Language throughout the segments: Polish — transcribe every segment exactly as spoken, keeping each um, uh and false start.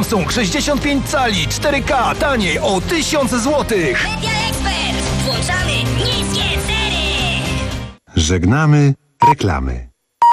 Samsung sześćdziesiąt pięć cali cztery K taniej o tysiąc złotych. Media Expert. Włączamy niskie ceny. Żegnamy reklamy.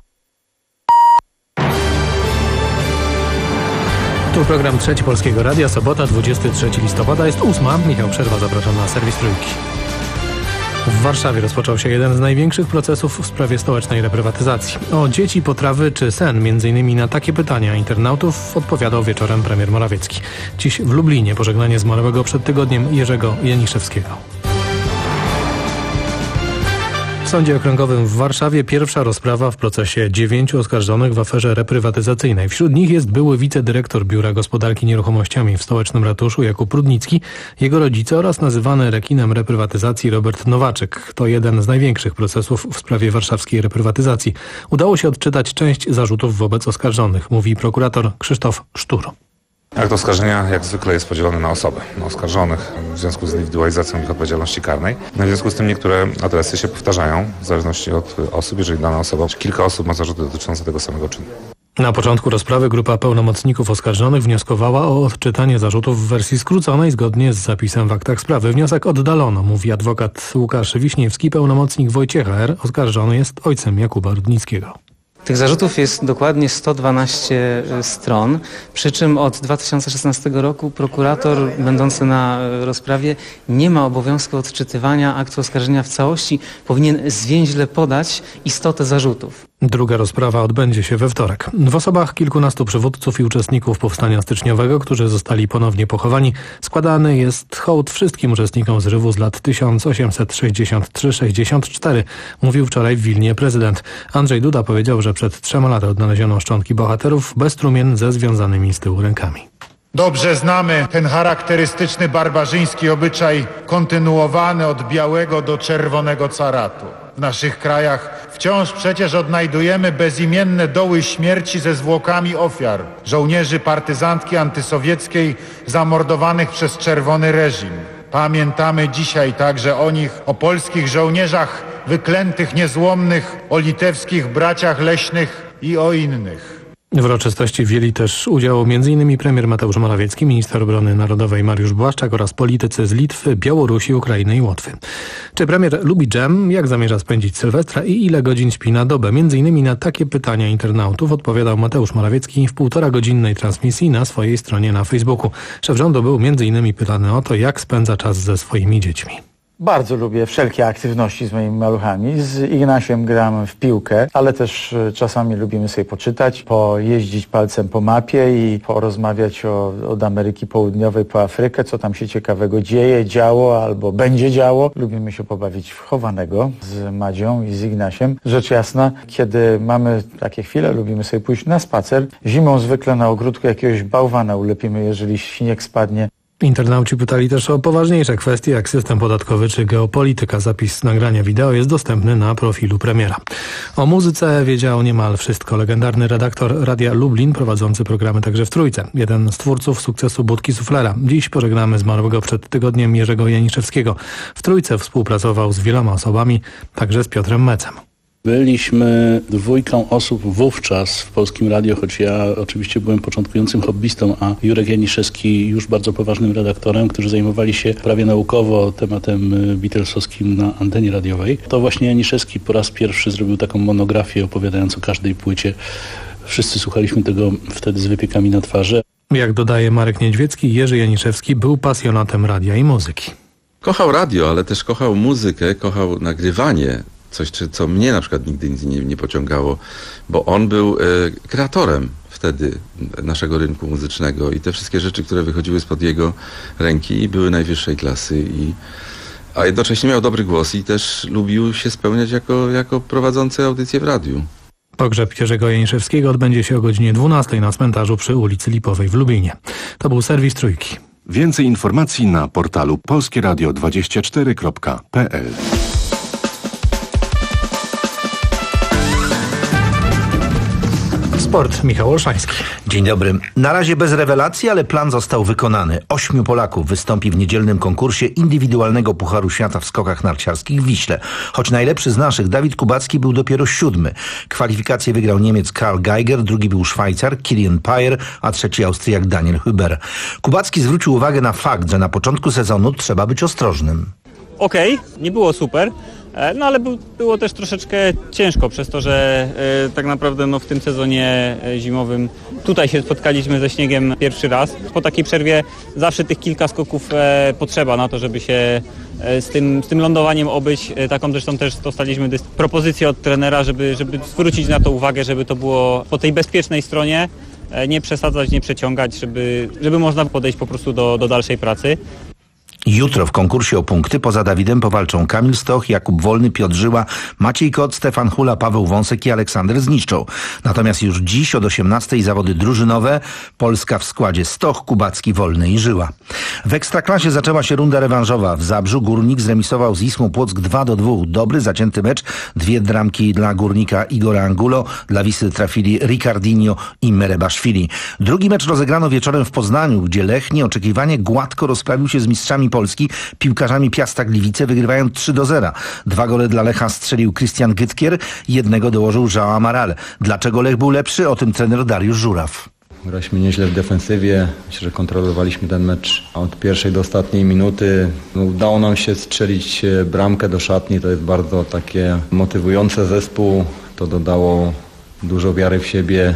Tu program Trzeci Polskiego Radia, sobota, dwudziestego trzeciego listopada, jest ósma. Michał Przerwa, zapraszam na serwis Trójki. W Warszawie rozpoczął się jeden z największych procesów w sprawie stołecznej reprywatyzacji. O dzieci, potrawy czy sen, między innymi na takie pytania internautów, odpowiadał wieczorem premier Morawiecki. Dziś w Lublinie pożegnanie zmarłego przed tygodniem Jerzego Janiszewskiego. W Sądzie Okręgowym w Warszawie pierwsza rozprawa w procesie dziewięciu oskarżonych w aferze reprywatyzacyjnej. Wśród nich jest były wicedyrektor Biura Gospodarki Nieruchomościami w stołecznym ratuszu Jakub Rudnicki, jego rodzice oraz nazywany rekinem reprywatyzacji Robert Nowaczyk. To jeden z największych procesów w sprawie warszawskiej reprywatyzacji. Udało się odczytać część zarzutów wobec oskarżonych, mówi prokurator Krzysztof Sztur. Akt oskarżenia jak zwykle jest podzielony na osoby, na oskarżonych w związku z indywidualizacją ich odpowiedzialności karnej. No w związku z tym niektóre adresy się powtarzają w zależności od osób, jeżeli dana osoba, czy kilka osób ma zarzuty dotyczące tego samego czynu. Na początku rozprawy grupa pełnomocników oskarżonych wnioskowała o odczytanie zarzutów w wersji skróconej zgodnie z zapisem w aktach sprawy. Wniosek oddalono, mówi adwokat Łukasz Wiśniewski, pełnomocnik Wojciecha R. Oskarżony jest ojcem Jakuba Rudnickiego. Tych zarzutów jest dokładnie sto dwanaście stron, przy czym od dwa tysiące szesnastego roku prokurator będący na rozprawie nie ma obowiązku odczytywania aktu oskarżenia w całości, powinien zwięźle podać istotę zarzutów. Druga rozprawa odbędzie się we wtorek. W osobach kilkunastu przywódców i uczestników powstania styczniowego, którzy zostali ponownie pochowani, składany jest hołd wszystkim uczestnikom zrywu z lat tysiąc osiemset sześćdziesiąt trzy sześćdziesiąt cztery, mówił wczoraj w Wilnie prezydent. Andrzej Duda powiedział, że przed trzema laty odnaleziono szczątki bohaterów bez trumien ze związanymi z tyłu rękami. Dobrze znamy ten charakterystyczny barbarzyński obyczaj kontynuowany od białego do czerwonego caratu. W naszych krajach wciąż przecież odnajdujemy bezimienne doły śmierci ze zwłokami ofiar, żołnierzy partyzantki antysowieckiej zamordowanych przez czerwony reżim. Pamiętamy dzisiaj także o nich, o polskich żołnierzach wyklętych, niezłomnych, o litewskich braciach leśnych i o innych. W uroczystości wzięli też udział m.in. premier Mateusz Morawiecki, minister obrony narodowej Mariusz Błaszczak oraz politycy z Litwy, Białorusi, Ukrainy i Łotwy. Czy premier lubi dżem? Jak zamierza spędzić Sylwestra i ile godzin śpi na dobę? Między innymi na takie pytania internautów odpowiadał Mateusz Morawiecki w półtora godzinnej transmisji na swojej stronie na Facebooku. Szef rządu był między innymi pytany o to, jak spędza czas ze swoimi dziećmi. Bardzo lubię wszelkie aktywności z moimi maluchami. Z Ignasiem gram w piłkę, ale też czasami lubimy sobie poczytać, pojeździć palcem po mapie i porozmawiać o, od Ameryki Południowej po Afrykę, co tam się ciekawego dzieje, działo albo będzie działo. Lubimy się pobawić w chowanego z Madzią i z Ignasiem. Rzecz jasna, kiedy mamy takie chwile, lubimy sobie pójść na spacer. Zimą zwykle na ogródku jakiegoś bałwana ulepimy, jeżeli śnieg spadnie. Internauci pytali też o poważniejsze kwestie jak system podatkowy czy geopolityka. Zapis nagrania wideo jest dostępny na profilu premiera. O muzyce wiedział niemal wszystko. Legendarny redaktor Radia Lublin, prowadzący programy także w Trójce. Jeden z twórców sukcesu Budki Suflera. Dziś pożegnamy zmarłego przed tygodniem Jerzego Janiszewskiego. W Trójce współpracował z wieloma osobami, także z Piotrem Mecem. Byliśmy dwójką osób wówczas w Polskim Radio, choć ja oczywiście byłem początkującym hobbystą, a Jurek Janiszewski już bardzo poważnym redaktorem, którzy zajmowali się prawie naukowo tematem beatlesowskim na antenie radiowej. To właśnie Janiszewski po raz pierwszy zrobił taką monografię opowiadającą o każdej płycie. Wszyscy słuchaliśmy tego wtedy z wypiekami na twarzy. Jak dodaje Marek Niedźwiecki, Jerzy Janiszewski był pasjonatem radia i muzyki. Kochał radio, ale też kochał muzykę, kochał nagrywanie. Coś, co mnie na przykład nigdy nie, nie pociągało, bo on był e, kreatorem wtedy naszego rynku muzycznego i te wszystkie rzeczy, które wychodziły spod jego ręki, były najwyższej klasy, i, a jednocześnie miał dobry głos i też lubił się spełniać jako, jako prowadzący audycję w radiu. Pogrzeb Jerzego Janiszewskiego odbędzie się o godzinie dwunastej na cmentarzu przy ulicy Lipowej w Lublinie. To był serwis Trójki. Więcej informacji na portalu polskie radio dwadzieścia cztery kropka p l. Sport, Michał Olszański. Dzień dobry. Na razie bez rewelacji, ale plan został wykonany. Ośmiu Polaków wystąpi w niedzielnym konkursie indywidualnego Pucharu Świata w skokach narciarskich w Wiśle. Choć najlepszy z naszych, Dawid Kubacki, był dopiero siódmy. Kwalifikacje wygrał Niemiec Karl Geiger, drugi był Szwajcar Kilian Payer, a trzeci Austriak Daniel Huber. Kubacki zwrócił uwagę na fakt, że na początku sezonu trzeba być ostrożnym. Okej, okay, nie było super. No ale było też troszeczkę ciężko przez to, że e, tak naprawdę no, w tym sezonie zimowym tutaj się spotkaliśmy ze śniegiem pierwszy raz. Po takiej przerwie zawsze tych kilka skoków e, potrzeba na to, żeby się e, z, tym, z tym lądowaniem obyć. E, taką zresztą też dostaliśmy dys- propozycję od trenera, żeby, żeby zwrócić na to uwagę, żeby to było po tej bezpiecznej stronie, e, nie przesadzać, nie przeciągać, żeby, żeby można podejść po prostu do, do dalszej pracy. Jutro w konkursie o punkty poza Dawidem powalczą Kamil Stoch, Jakub Wolny, Piotr Żyła, Maciej Kot, Stefan Hula, Paweł Wąsek i Aleksander Zniszczą. Natomiast już dziś od osiemnastej zawody drużynowe. Polska w składzie Stoch, Kubacki, Wolny i Żyła. W Ekstraklasie zaczęła się runda rewanżowa. W Zabrzu Górnik zremisował z Wisłą Płock dwa do dwóch. Dobry, zacięty mecz. Dwie bramki dla Górnika Igora Angulo. Dla Wisły trafili Ricardinho i Merebaszwili. Drugi mecz rozegrano wieczorem w Poznaniu, gdzie Lech nieoczekiwanie gładko rozprawił się z mistrzami Polski, piłkarzami Piasta Gliwice, wygrywając trzy do zera. Dwa gole dla Lecha strzelił Christian Gytkier, jednego dołożył João Amaral. Dlaczego Lech był lepszy? O tym trener Dariusz Żuraw. Graliśmy nieźle w defensywie. Myślę, że kontrolowaliśmy ten mecz od pierwszej do ostatniej minuty. Udało nam się strzelić bramkę do szatni. To jest bardzo takie motywujące zespół. To dodało dużo wiary w siebie.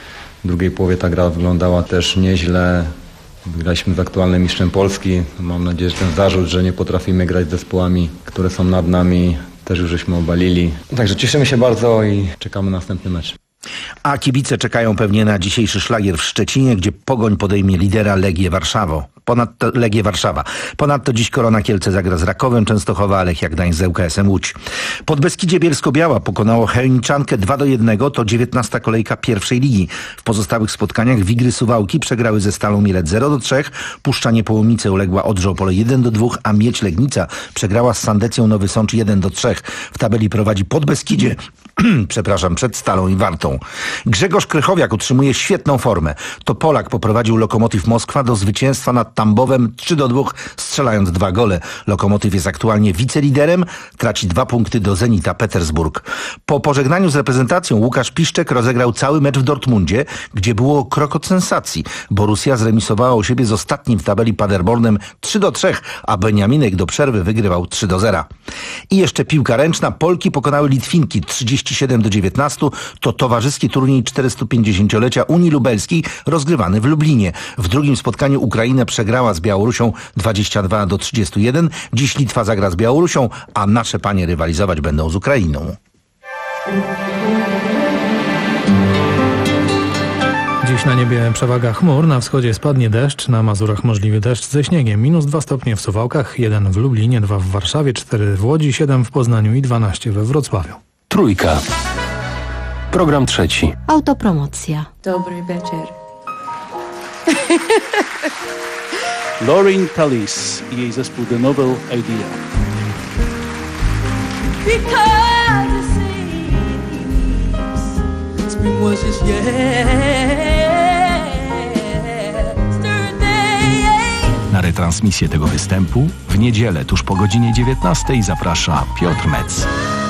W drugiej połowie ta gra wyglądała też nieźle. Graliśmy z aktualnym mistrzem Polski. Mam nadzieję, że ten zarzut, że nie potrafimy grać z zespołami, które są nad nami, też już żeśmy obalili. Także cieszymy się bardzo i czekamy na następny mecz. A kibice czekają pewnie na dzisiejszy szlagier w Szczecinie, gdzie Pogoń podejmie lidera Legię Warszawa. Ponadto Legię Warszawa. Ponadto dziś Korona Kielce zagra z Rakowem Częstochowa, a Lechia Gdańsk z ŁKS-em Łódź. Podbeskidzie Bielsko-Biała pokonało Chełmniczankę dwa do jednego, to dziewiętnasta kolejka pierwszej ligi. W pozostałych spotkaniach Wigry Suwałki przegrały ze Stalą Mielec zero do trzech, Puszcza Niepołomice uległa Odrze Opole jeden do dwóch, a Miedź Legnica przegrała z Sandecją Nowy Sącz jeden do trzech. W tabeli prowadzi Podbeskidzie przepraszam, przed Stalą i Wartą. Grzegorz Krychowiak utrzymuje świetną formę. To Polak poprowadził Lokomotyw Moskwa do zwycięstwa nad Tambowem trzy do dwóch, strzelając dwa gole. Lokomotyw jest aktualnie wiceliderem, traci dwa punkty do Zenita Petersburg. Po pożegnaniu z reprezentacją Łukasz Piszczek rozegrał cały mecz w Dortmundzie, gdzie było krok od sensacji. Borussia zremisowała u siebie z ostatnim w tabeli Paderbornem trzy do trzech, a Beniaminek do przerwy wygrywał trzy do zera. I jeszcze piłka ręczna. Polki pokonały Litwinki trzydzieści siedem do dziewiętnastu. To towarzyski turniej czterystupięćdziesięciolecia Unii Lubelskiej rozgrywany w Lublinie. W drugim spotkaniu Ukraina przegrała z Białorusią dwadzieścia dwa do trzydziestu jeden. Dziś Litwa zagra z Białorusią, a nasze panie rywalizować będą z Ukrainą. Dziś na niebie przewaga chmur, na wschodzie spadnie deszcz, na Mazurach możliwy deszcz ze śniegiem. Minus dwa stopnie w Suwałkach, jeden w Lublinie, dwa w Warszawie, cztery w Łodzi, siedem w Poznaniu i dwanaście we Wrocławiu. Trójka. Program trzeci. Autopromocja. Dobry wieczór. Lauren Tallis i jej zespół The Novel Idea. Na retransmisję tego występu w niedzielę tuż po godzinie dziewiętnastej zaprasza Piotr Metz.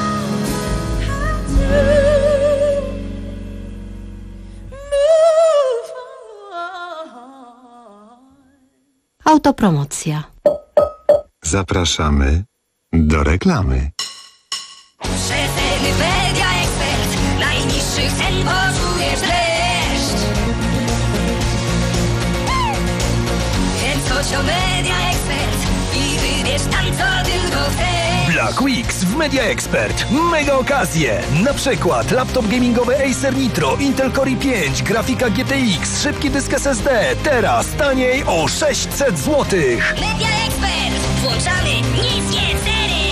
Autopromocja. Zapraszamy do reklamy. Przeceny Media Expert. Najniższych cen poczujesz dreszcz. Więc chodź do Media Expert i wybierz tam, co tylko chcesz. Black Weeks w Media Expert. Mega okazje. Na przykład laptop gamingowy Acer Nitro, Intel Core i pięć, grafika G T X, szybki dysk S S D. Teraz taniej o sześćset złotych. Media Expert. Włączamy niskie ceny.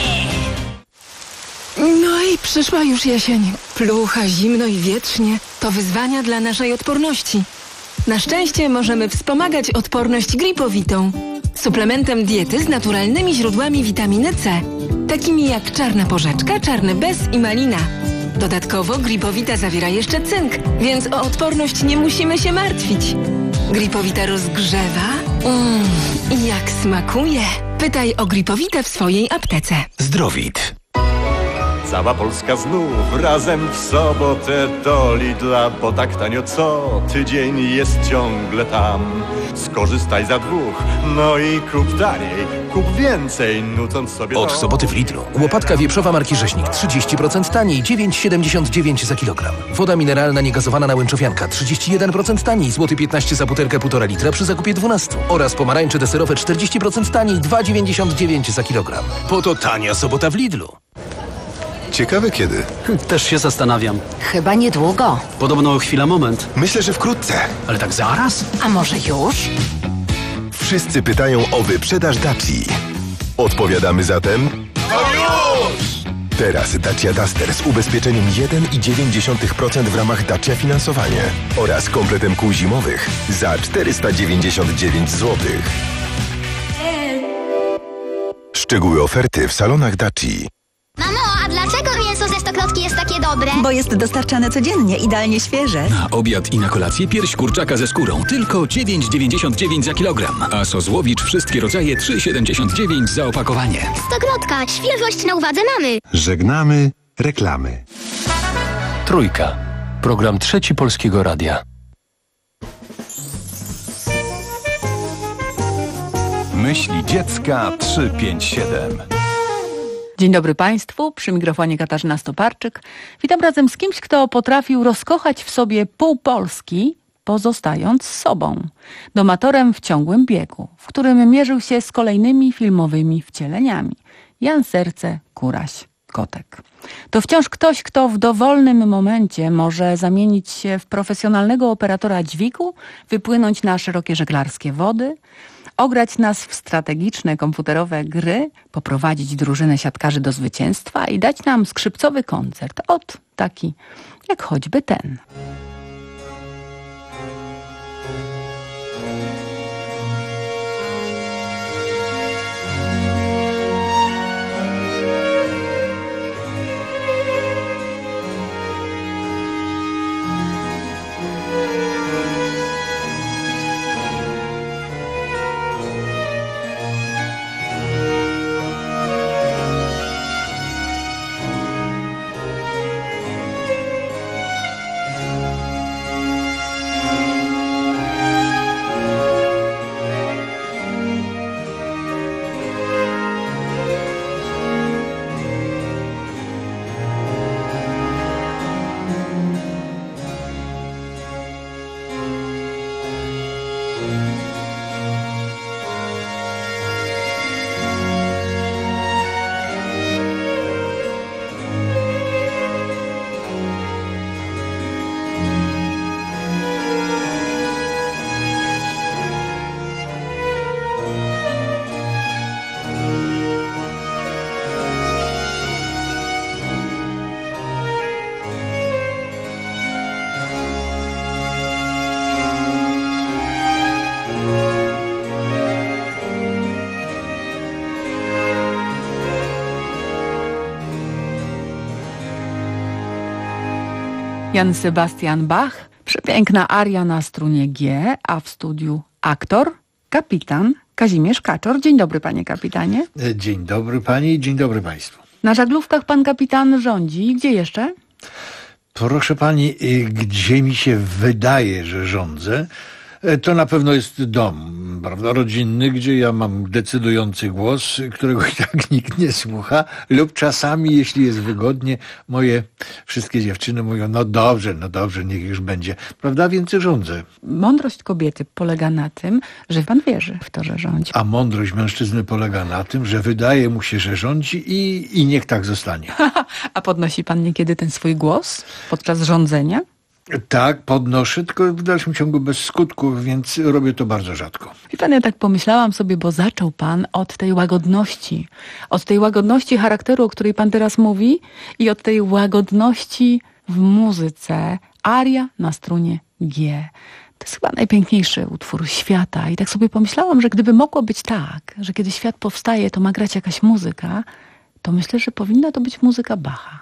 No i przyszła już jesień. Plucha, zimno i wietrznie. To wyzwania dla naszej odporności. Na szczęście możemy wspomagać odporność gripowitą. Suplementem diety z naturalnymi źródłami witaminy C. Takimi jak czarna porzeczka, czarny bez i malina. Dodatkowo Gripowita zawiera jeszcze cynk, więc o odporność nie musimy się martwić. Gripowita rozgrzewa. Mmm, jak smakuje. Pytaj o Gripowitę w swojej aptece. Zdrowit. Cała Polska znów razem w sobotę do Lidla, bo tak tanio co tydzień jest ciągle tam. Skorzystaj za dwóch, no i kup taniej, kup więcej, nucąc sobie Od to. soboty w Lidlu. Łopatka wieprzowa marki Rzeźnik trzydzieści procent taniej, dziewięć siedemdziesiąt dziewięć za kilogram. Woda mineralna niegazowana na Łęczowianka trzydzieści jeden procent taniej, złoty piętnaście za butelkę półtora litra przy zakupie dwunaście. Oraz pomarańcze deserowe czterdzieści procent taniej, dwa dziewięćdziesiąt dziewięć za kilogram. Po to tania sobota w Lidlu. Ciekawe kiedy? Też się zastanawiam. Chyba niedługo. Podobno chwila moment. Myślę, że wkrótce. Ale tak zaraz? A może już? Wszyscy pytają o wyprzedaż Daci. Odpowiadamy zatem... No już! Teraz Dacia Duster z ubezpieczeniem jeden i dziewięć procent w ramach Dacia Finansowanie oraz kompletem kół zimowych za czterysta dziewięćdziesiąt dziewięć złotych. Szczegóły oferty w salonach Daci. Mamo, a dlaczego mięso ze Stokrotki jest takie dobre? Bo jest dostarczane codziennie, idealnie świeże. Na obiad i na kolację pierś kurczaka ze skórą. Tylko dziewięć dziewięćdziesiąt dziewięć za kilogram. A sos Łowicz wszystkie rodzaje trzy siedemdziesiąt dziewięć za opakowanie. Stokrotka, świeżość na uwadze mamy. Żegnamy reklamy. Trójka. Program Trzeci Polskiego Radia. Myśli dziecka trzysta pięćdziesiąt siedem. Dzień dobry Państwu, przy mikrofonie Katarzyna Stoparczyk. Witam razem z kimś, kto potrafił rozkochać w sobie pół Polski, pozostając sobą. Domatorem w ciągłym biegu, w którym mierzył się z kolejnymi filmowymi wcieleniami. Jan Serce, Kuraś, Kotek. To wciąż ktoś, kto w dowolnym momencie może zamienić się w profesjonalnego operatora dźwigu, wypłynąć na szerokie żeglarskie wody, ograć nas w strategiczne komputerowe gry, poprowadzić drużynę siatkarzy do zwycięstwa i dać nam skrzypcowy koncert. Ot, taki jak choćby ten. Jan Sebastian Bach, przepiękna aria na strunie G, a w studiu aktor, kapitan Kazimierz Kaczor. Dzień dobry, panie kapitanie. Dzień dobry pani i dzień dobry państwu. Na żaglówkach pan kapitan rządzi. Gdzie jeszcze? Proszę pani, gdzie mi się wydaje, że rządzę, to na pewno jest dom, prawda, rodzinny, gdzie ja mam decydujący głos, którego i tak nikt nie słucha, lub czasami, jeśli jest wygodnie, moje wszystkie dziewczyny mówią, no dobrze, no dobrze, niech już będzie, prawda, więc rządzę. Mądrość kobiety polega na tym, że pan wierzy w to, że rządzi. A mądrość mężczyzny polega na tym, że wydaje mu się, że rządzi i, i niech tak zostanie. A podnosi pan niekiedy ten swój głos podczas rządzenia? Tak, podnoszę, tylko w dalszym ciągu bez skutku, więc robię to bardzo rzadko. I pan, ja tak pomyślałam sobie, bo zaczął pan od tej łagodności. Od tej łagodności charakteru, o której pan teraz mówi, i od tej łagodności w muzyce. Aria na strunie G. To jest chyba najpiękniejszy utwór świata. I tak sobie pomyślałam, że gdyby mogło być tak, że kiedy świat powstaje, to ma grać jakaś muzyka, to myślę, że powinna to być muzyka Bacha.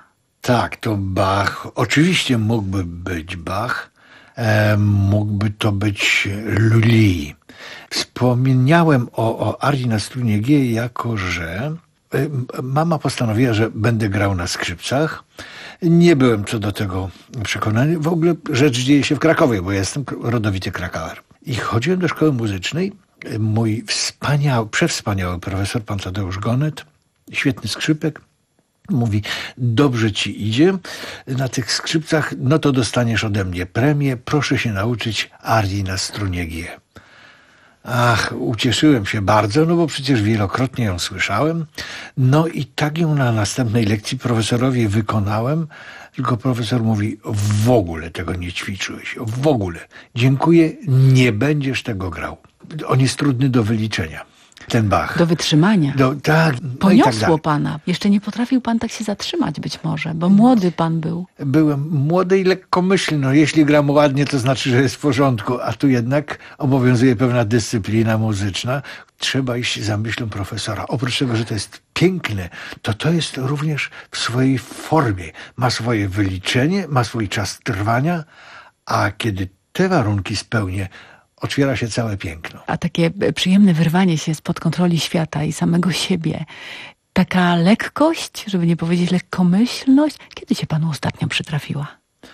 Tak, to Bach. Oczywiście mógłby być Bach. E, mógłby to być Lully. Wspomniałem o, o arii na strunie G, jako że mama postanowiła, że będę grał na skrzypcach. Nie byłem co do tego przekonany. W ogóle rzecz dzieje się w Krakowie, bo ja jestem rodowity Krakauer. I chodziłem do szkoły muzycznej. Mój wspaniały, przewspaniały profesor, pan Tadeusz Gonet, świetny skrzypek, mówi: dobrze ci idzie na tych skrzypcach, no to dostaniesz ode mnie premię, proszę się nauczyć arii na strunie G. Ach, ucieszyłem się bardzo, no bo przecież wielokrotnie ją słyszałem. No i tak ją na następnej lekcji profesorowi wykonałem, tylko profesor mówi: w ogóle tego nie ćwiczyłeś, w ogóle. Dziękuję, nie będziesz tego grał. On jest trudny do wyliczenia. Ten Bach. Do wytrzymania. Do, tak, Poniosło no i tak pana. Jeszcze nie potrafił pan tak się zatrzymać być może, bo młody pan był. Byłem młody i lekkomyślny. No, jeśli gram ładnie, to znaczy, że jest w porządku, a tu jednak obowiązuje pewna dyscyplina muzyczna. Trzeba iść za myślą profesora. Oprócz tego, że to jest piękne, to to jest również w swojej formie. Ma swoje wyliczenie, ma swój czas trwania, a kiedy te warunki spełnię, otwiera się całe piękno. A takie przyjemne wyrwanie się spod kontroli świata i samego siebie, taka lekkość, żeby nie powiedzieć lekkomyślność, kiedy się panu ostatnio przytrafiła?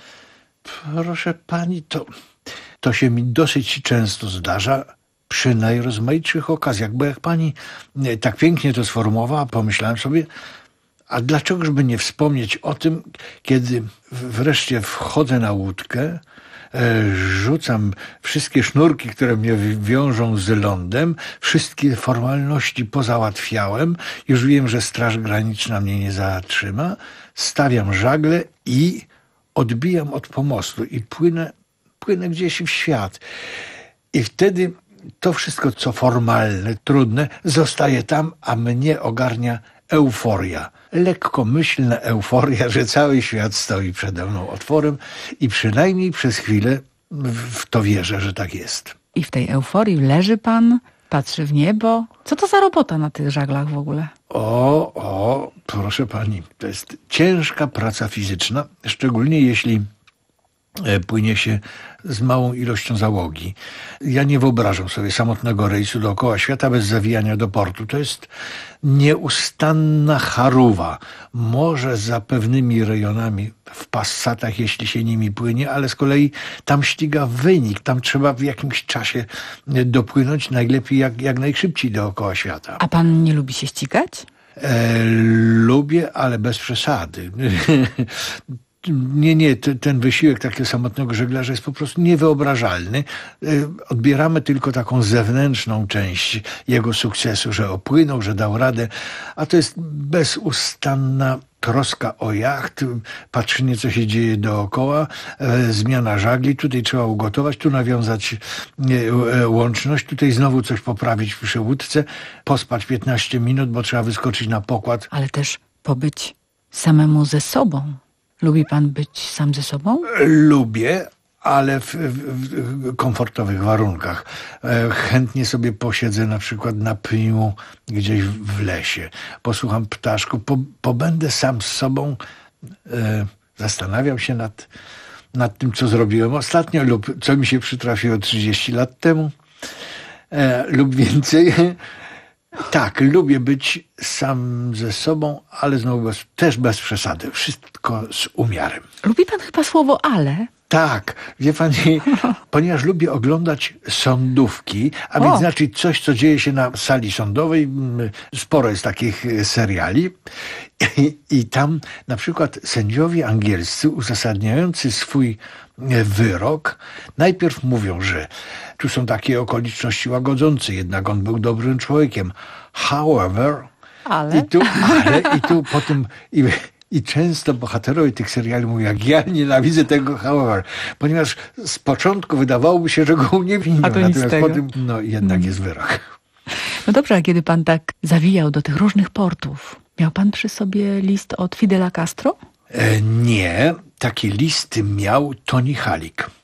Proszę pani, to, to się mi dosyć często zdarza przy najrozmaitszych okazjach, bo jak pani tak pięknie to sformułowała, pomyślałem sobie, a dlaczegoż by nie wspomnieć o tym, kiedy wreszcie wchodzę na łódkę, rzucam wszystkie sznurki, które mnie wiążą z lądem, wszystkie formalności pozałatwiałem, już wiem, że Straż Graniczna mnie nie zatrzyma, stawiam żagle i odbijam od pomostu i płynę, płynę gdzieś w świat. I wtedy to wszystko, co formalne, trudne, zostaje tam, a mnie ogarnia euforia. Lekkomyślna euforia, że cały świat stoi przede mną otworem i przynajmniej przez chwilę w to wierzę, że tak jest. I w tej euforii leży pan, patrzy w niebo. Co to za robota na tych żaglach w ogóle? O, o, proszę pani, to jest ciężka praca fizyczna, szczególnie jeśli płynie się z małą ilością załogi. Ja nie wyobrażam sobie samotnego rejsu dookoła świata bez zawijania do portu. To jest nieustanna charuwa. Może za pewnymi rejonami w Passatach, jeśli się nimi płynie, ale z kolei tam ściga wynik. Tam trzeba w jakimś czasie dopłynąć, najlepiej jak, jak najszybciej dookoła świata. A pan nie lubi się ścigać? E, lubię, ale bez przesady. Nie, nie, ten wysiłek takiego samotnego żeglarza jest po prostu niewyobrażalny. Odbieramy tylko taką zewnętrzną część jego sukcesu, że opłynął, że dał radę, a to jest bezustanna troska o jacht, patrzenie, co się dzieje dookoła, zmiana żagli, tutaj trzeba ugotować, tu nawiązać łączność, tutaj znowu coś poprawić przy łódce, pospać piętnaście minut, bo trzeba wyskoczyć na pokład. Ale też pobyć samemu ze sobą. Lubi pan być sam ze sobą? Lubię, ale w, w komfortowych warunkach. Chętnie sobie posiedzę na przykład na pniu gdzieś w lesie. Posłucham ptaszków, po, pobędę sam z sobą. E, zastanawiam się nad, nad tym, co zrobiłem ostatnio lub co mi się przytrafiło trzydzieści lat temu e, lub więcej. Tak, lubię być sam ze sobą, ale znowu bez, też bez przesady. Wszystko z umiarem. Lubi pan chyba słowo ale? Tak, wie pani, ponieważ lubię oglądać sądówki, a O. więc znaczy coś, co dzieje się na sali sądowej. Sporo jest takich seriali. I, i tam na przykład sędziowie angielscy uzasadniający swój wyrok najpierw mówią, że tu są takie okoliczności łagodzące, jednak on był dobrym człowiekiem. However, ale, i tu, ale, i tu potem... I, I często bohaterowie tych seriali mówią, jak ja nienawidzę tego however, ponieważ z początku wydawałoby się, że go uniewinnią, A to nic z natomiast tego. potem no jednak jest wyrok. No dobrze, a kiedy pan tak zawijał do tych różnych portów, miał pan przy sobie list od Fidela Castro? E, nie, takie listy miał Tony Halik.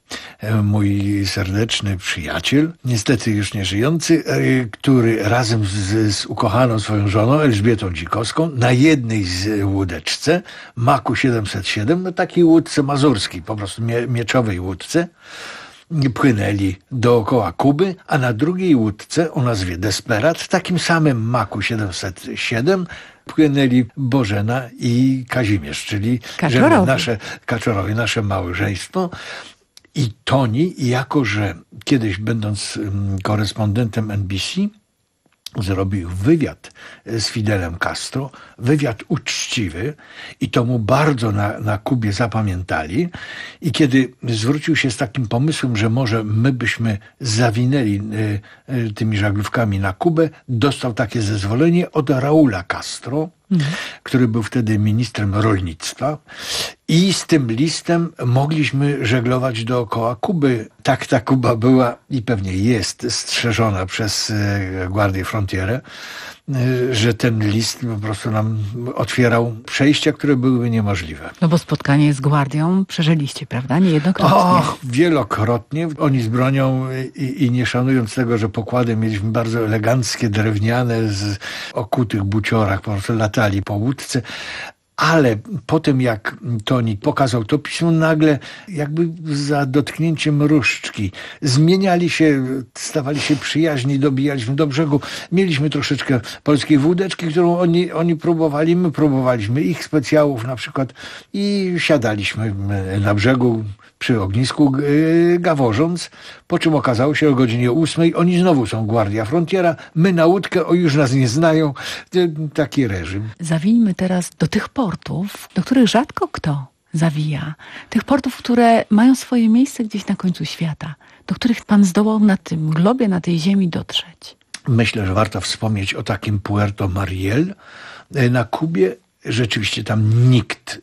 mój serdeczny przyjaciel, niestety już nie żyjący, który razem z, z ukochaną swoją żoną Elżbietą Dzikowską na jednej z łódeczce, Maku siedemset siedem, no takiej łódce mazurskiej, po prostu mie, mieczowej łódce, płynęli dookoła Kuby, a na drugiej łódce o nazwie Desperat, takim samym Maku siedemset siedem, płynęli Bożena i Kazimierz, czyli Kaczorowie. nasze, Kaczorowie, nasze małżeństwo. I Toni, jako że kiedyś będąc korespondentem N B C, zrobił wywiad z Fidelem Castro, wywiad uczciwy i to mu bardzo na, na Kubie zapamiętali. I kiedy zwrócił się z takim pomysłem, że może my byśmy zawinęli y, y, tymi żaglówkami na Kubę, dostał takie zezwolenie od Raula Castro, mhm. który był wtedy ministrem rolnictwa. I z tym listem mogliśmy żeglować dookoła Kuby. Tak ta Kuba była i pewnie jest strzeżona przez Guardię Frontiere, że ten list po prostu nam otwierał przejścia, które byłyby niemożliwe. No bo spotkanie z Guardią przeżyliście, prawda? Niejednokrotnie. O, wielokrotnie. Oni z bronią i, i nie szanując tego, że pokłady mieliśmy bardzo eleganckie, drewniane, z okutych buciorach, po prostu latali po łódce. Ale potem jak Toni pokazał to pismo, nagle jakby za dotknięciem różdżki zmieniali się, stawali się przyjaźni, dobijaliśmy do brzegu. Mieliśmy troszeczkę polskiej wódeczki, którą oni, oni próbowali, my próbowaliśmy ich specjałów na przykład i siadaliśmy na brzegu przy ognisku gaworząc, po czym okazało się o godzinie ósmej, oni znowu są Guardia Frontiera, my na łódkę, o już nas nie znają, taki reżim. Zawinijmy teraz do tych portów, do których rzadko kto zawija. Tych portów, które mają swoje miejsce gdzieś na końcu świata, do których pan zdołał na tym globie, na tej ziemi dotrzeć. Myślę, że warto wspomnieć o takim Puerto Mariel na Kubie. Rzeczywiście tam nikt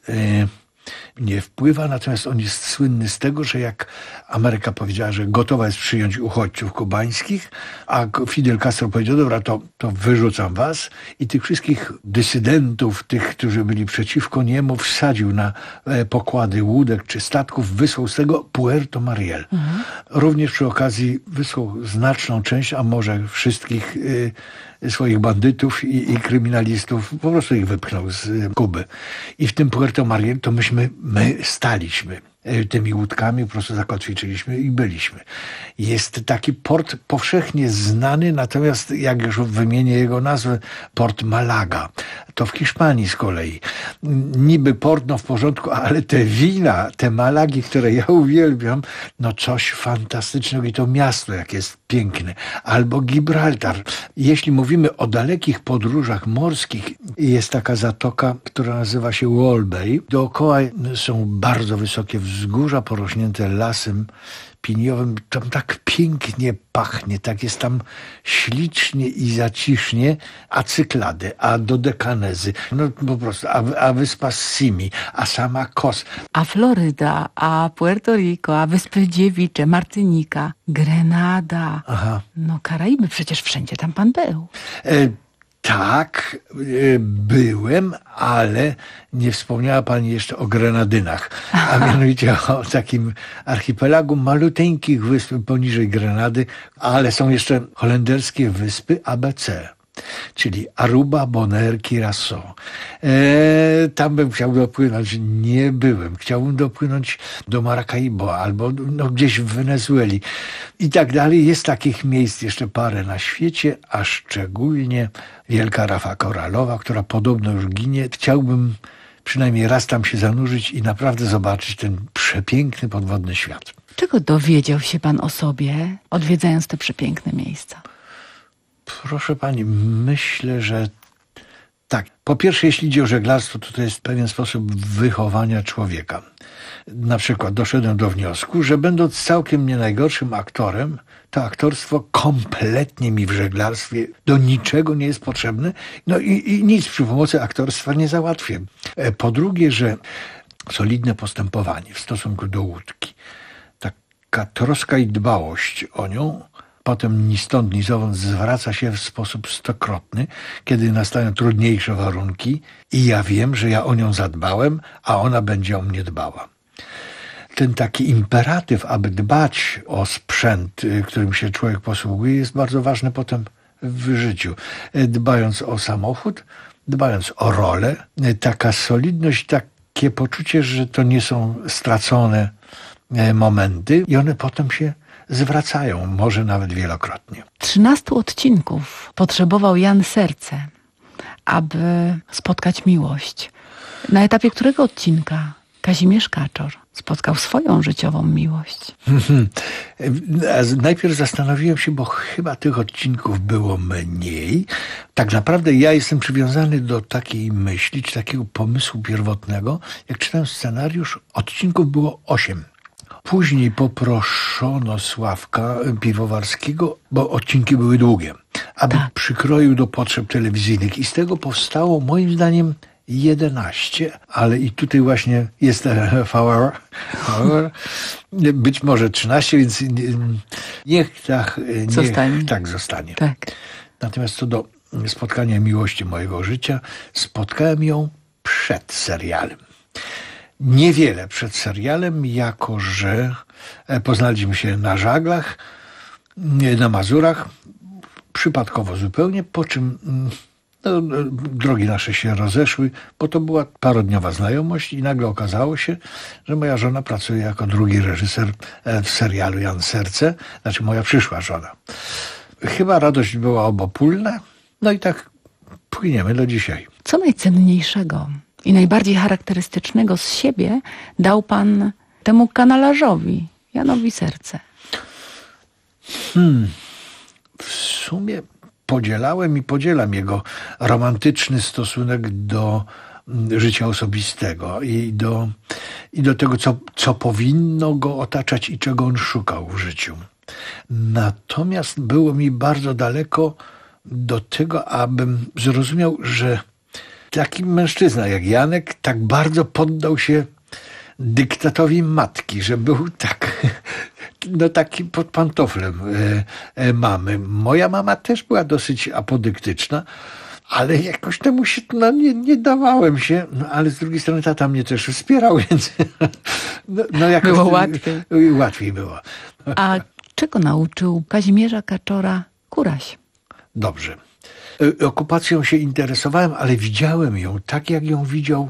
nie wpływa, natomiast on jest słynny z tego, że jak Ameryka powiedziała, że gotowa jest przyjąć uchodźców kubańskich, a Fidel Castro powiedział, dobra, to, to wyrzucam was i tych wszystkich dysydentów, tych, którzy byli przeciwko niemu, wsadził na pokłady łódek czy statków, wysłał z tego Puerto Mariel. Mhm. Również przy okazji wysłał znaczną część, a może wszystkich y, swoich bandytów i, i kryminalistów, po prostu ich wypchnął z Kuby. I w tym Puerto Mariel to myśmy, my staliśmy tymi łódkami, po prostu zakotwiczyliśmy i byliśmy. Jest taki port powszechnie znany, natomiast jak już wymienię jego nazwę, port Malaga. To w Hiszpanii z kolei. Niby port, no w porządku, ale te wina, te Malagi, które ja uwielbiam, no coś fantastycznego i to miasto, jak jest piękne. Albo Gibraltar. Jeśli mówimy o dalekich podróżach morskich, jest taka zatoka, która nazywa się Wall Bay. Dookoła są bardzo wysokie wzgórza porośnięte lasem piniowym. Tam tak pięknie pachnie, tak jest tam ślicznie i zacisznie, a Cyklady, a Dodekanezy, no po prostu, a, a wyspa Simi, a sama Kos. A Floryda, a Puerto Rico, a Wyspy Dziewicze, Martynika, Grenada. Aha. No Karaiby, przecież wszędzie tam pan był. E, Tak, byłem, ale nie wspomniała pani jeszcze o Grenadynach, a mianowicie o takim archipelagu maluteńkich wysp poniżej Grenady, ale są jeszcze holenderskie wyspy A B C, czyli Aruba, Bonaire, Curaçao. E, tam bym chciał dopłynąć, nie byłem. Chciałbym dopłynąć do Maracaibo albo no, gdzieś w Wenezueli i tak dalej. Jest takich miejsc jeszcze parę na świecie, a szczególnie Wielka Rafa Koralowa, która podobno już ginie. Chciałbym przynajmniej raz tam się zanurzyć i naprawdę zobaczyć ten przepiękny podwodny świat. Czego dowiedział się pan o sobie, odwiedzając te przepiękne miejsca? Proszę pani, myślę, że tak. Po pierwsze, jeśli idzie o żeglarstwo, to to jest pewien sposób wychowania człowieka. Na przykład doszedłem do wniosku, że będąc całkiem nie najgorszym aktorem, to aktorstwo kompletnie mi w żeglarstwie do niczego nie jest potrzebne. No i, i nic przy pomocy aktorstwa nie załatwię. Po drugie, że solidne postępowanie w stosunku do łódki, taka troska i dbałość o nią, potem ni stąd, ni zowąd zwraca się w sposób stokrotny, kiedy nastają trudniejsze warunki i ja wiem, że ja o nią zadbałem, a ona będzie o mnie dbała. ten taki imperatyw, aby dbać o sprzęt, którym się człowiek posługuje, jest bardzo ważny potem w życiu. Dbając o samochód, dbając o rolę, taka solidność, takie poczucie, że to nie są stracone momenty i one potem się zwracają, może nawet wielokrotnie. Trzynastu odcinków potrzebował Jan Serce, aby spotkać miłość. Na etapie którego odcinka Kazimierz Kaczor spotkał swoją życiową miłość? Najpierw zastanowiłem się, bo chyba tych odcinków było mniej. Tak naprawdę ja jestem przywiązany do takiej myśli, czy takiego pomysłu pierwotnego. Jak czytałem scenariusz, odcinków było osiem. Później poproszono Sławka Piwowarskiego, bo odcinki były długie, aby tak. przykroił do potrzeb telewizyjnych. I z tego powstało moim zdaniem jedenaście, ale i tutaj właśnie jest V R, być może trzynaście, więc niech tak niech zostanie. Tak zostanie. Tak. Natomiast co do spotkania miłości mojego życia, spotkałem ją przed serialem. Niewiele przed serialem, jako że poznaliśmy się na żaglach, na Mazurach, przypadkowo zupełnie, po czym no, drogi nasze się rozeszły, bo to była parodniowa znajomość i nagle okazało się, że moja żona pracuje jako drugi reżyser w serialu Jan Serce, znaczy moja przyszła żona. Chyba radość była obopólna, no i tak płyniemy do dzisiaj. Co najcenniejszego i najbardziej charakterystycznego z siebie dał pan temu kanalarzowi, Janowi Serce? Hmm. W sumie podzielałem i podzielam jego romantyczny stosunek do życia osobistego i do, i do tego, co, co powinno go otaczać i czego on szukał w życiu. Natomiast było mi bardzo daleko do tego, abym zrozumiał, że taki mężczyzna jak Janek tak bardzo poddał się dyktatowi matki, że był tak, no taki pod pantoflem e, e, mamy. Moja mama też była dosyć apodyktyczna, ale jakoś temu się, no nie, nie dawałem się, no, ale z drugiej strony tata mnie też wspierał, więc no, no jakoś było łatwiej. Łatwiej było. A czego nauczył Kazimierza Kaczora Kuraś? Dobrze. Okupacją się interesowałem, ale widziałem ją tak, jak ją widział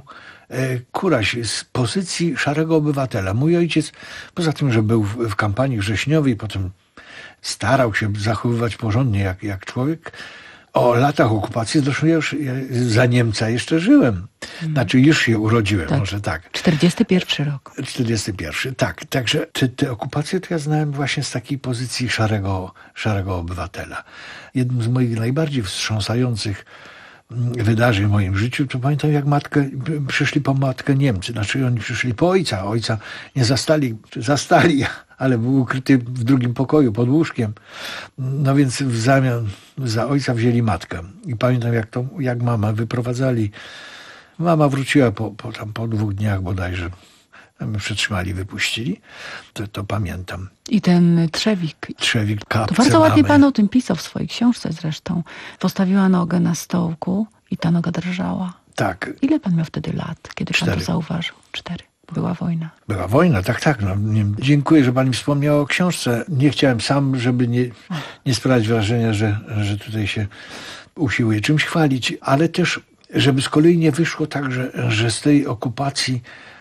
Kuraś z pozycji szarego obywatela. Mój ojciec, poza tym, że był w, w kampanii wrześniowej, potem starał się zachowywać porządnie jak, jak człowiek, o latach okupacji, zresztą ja już ja za Niemca jeszcze żyłem. Znaczy już się urodziłem, tak. może tak. czterdziesty pierwszy rok. czterdziesty pierwszy, tak. Także te, te okupacje to ja znałem właśnie z takiej pozycji szarego, szarego obywatela. Jednym z moich najbardziej wstrząsających wydarzeń w moim życiu, to pamiętam, jak matkę, przyszli po matkę Niemcy. Znaczy oni przyszli po ojca. Ojca nie zastali, zastali, ale był ukryty w drugim pokoju pod łóżkiem. No więc w zamian za ojca wzięli matkę. I pamiętam, jak to, jak mama wyprowadzali. Mama wróciła po, po, tam po dwóch dniach bodajże. My przetrzymali, wypuścili. To, to pamiętam. I ten Trzewik. Trzewik, kapce To bardzo ładnie mamy. pan o tym pisał w swojej książce zresztą. Postawiła nogę na stołku i ta noga drżała. Tak. Ile pan miał wtedy lat, kiedy Cztery. pan to zauważył? Cztery. Była wojna. Była wojna, tak, tak. No, nie, dziękuję, że pani wspomniała o książce. Nie chciałem sam, żeby nie, nie sprawiać wrażenia, że, że tutaj się usiłuję czymś chwalić, ale też, żeby z kolei nie wyszło tak, że, że z tej okupacji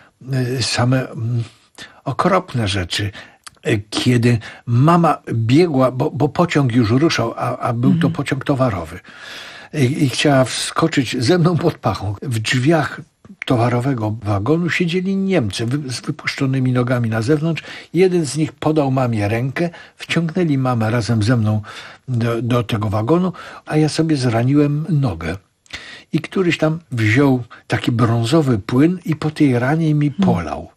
same okropne rzeczy. Kiedy mama biegła, bo, bo pociąg już ruszał, a, a był to pociąg towarowy i, i chciała wskoczyć ze mną pod pachą. W drzwiach towarowego wagonu siedzieli Niemcy z wypuszczonymi nogami na zewnątrz. Jeden z nich podał mamie rękę, wciągnęli mamę razem ze mną do, do tego wagonu, a ja sobie zraniłem nogę. I któryś tam wziął taki brązowy płyn i po tej ranie mi polał.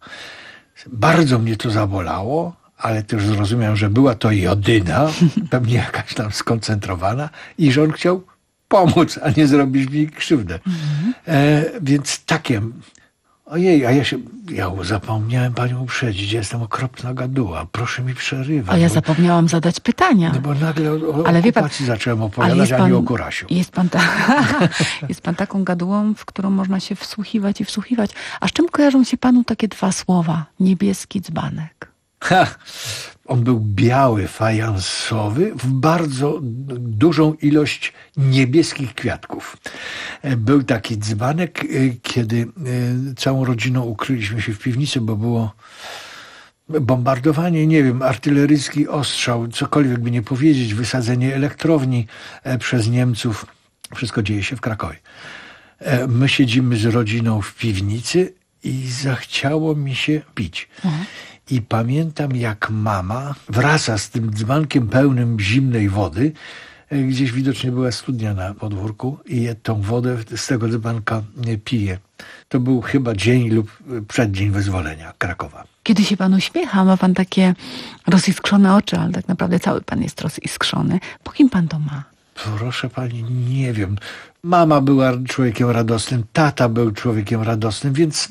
Bardzo mnie to zabolało, ale też zrozumiałem, że była to jodyna, pewnie jakaś tam skoncentrowana i że on chciał pomóc, a nie zrobić mi krzywdę. Mhm. E, więc takie Ojej, a ja się, ja zapomniałem panią uprzedzić, ja jestem okropna gaduła, proszę mi przerywać. A ja bo, zapomniałam zadać pytania. No bo nagle o, o ale wie pan, okupacji zacząłem opowiadać, a nie o Kurasiu. Jest pan, ta, jest pan taką gadułą, w którą można się wsłuchiwać i wsłuchiwać. A z czym kojarzą się panu takie dwa słowa? Niebieski dzbanek. Ha, on był biały, fajansowy, w bardzo dużą ilość niebieskich kwiatków. Był taki dzbanek, kiedy całą rodziną ukryliśmy się w piwnicy, bo było bombardowanie, nie wiem, artyleryjski ostrzał, cokolwiek by nie powiedzieć, wysadzenie elektrowni przez Niemców. Wszystko dzieje się w Krakowie. My siedzimy z rodziną w piwnicy i zachciało mi się pić. Mhm. I pamiętam, jak mama wraca z tym dzbankiem pełnym zimnej wody. Gdzieś widocznie była studnia na podwórku i tą wodę z tego dzbanka pije. To był chyba dzień lub przeddzień wyzwolenia Krakowa. Kiedy się pan uśmiecha, ma pan takie roziskrzone oczy, ale tak naprawdę cały pan jest roziskrzony. Po kim pan to ma? Proszę pani, nie wiem. Mama była człowiekiem radosnym, tata był człowiekiem radosnym, więc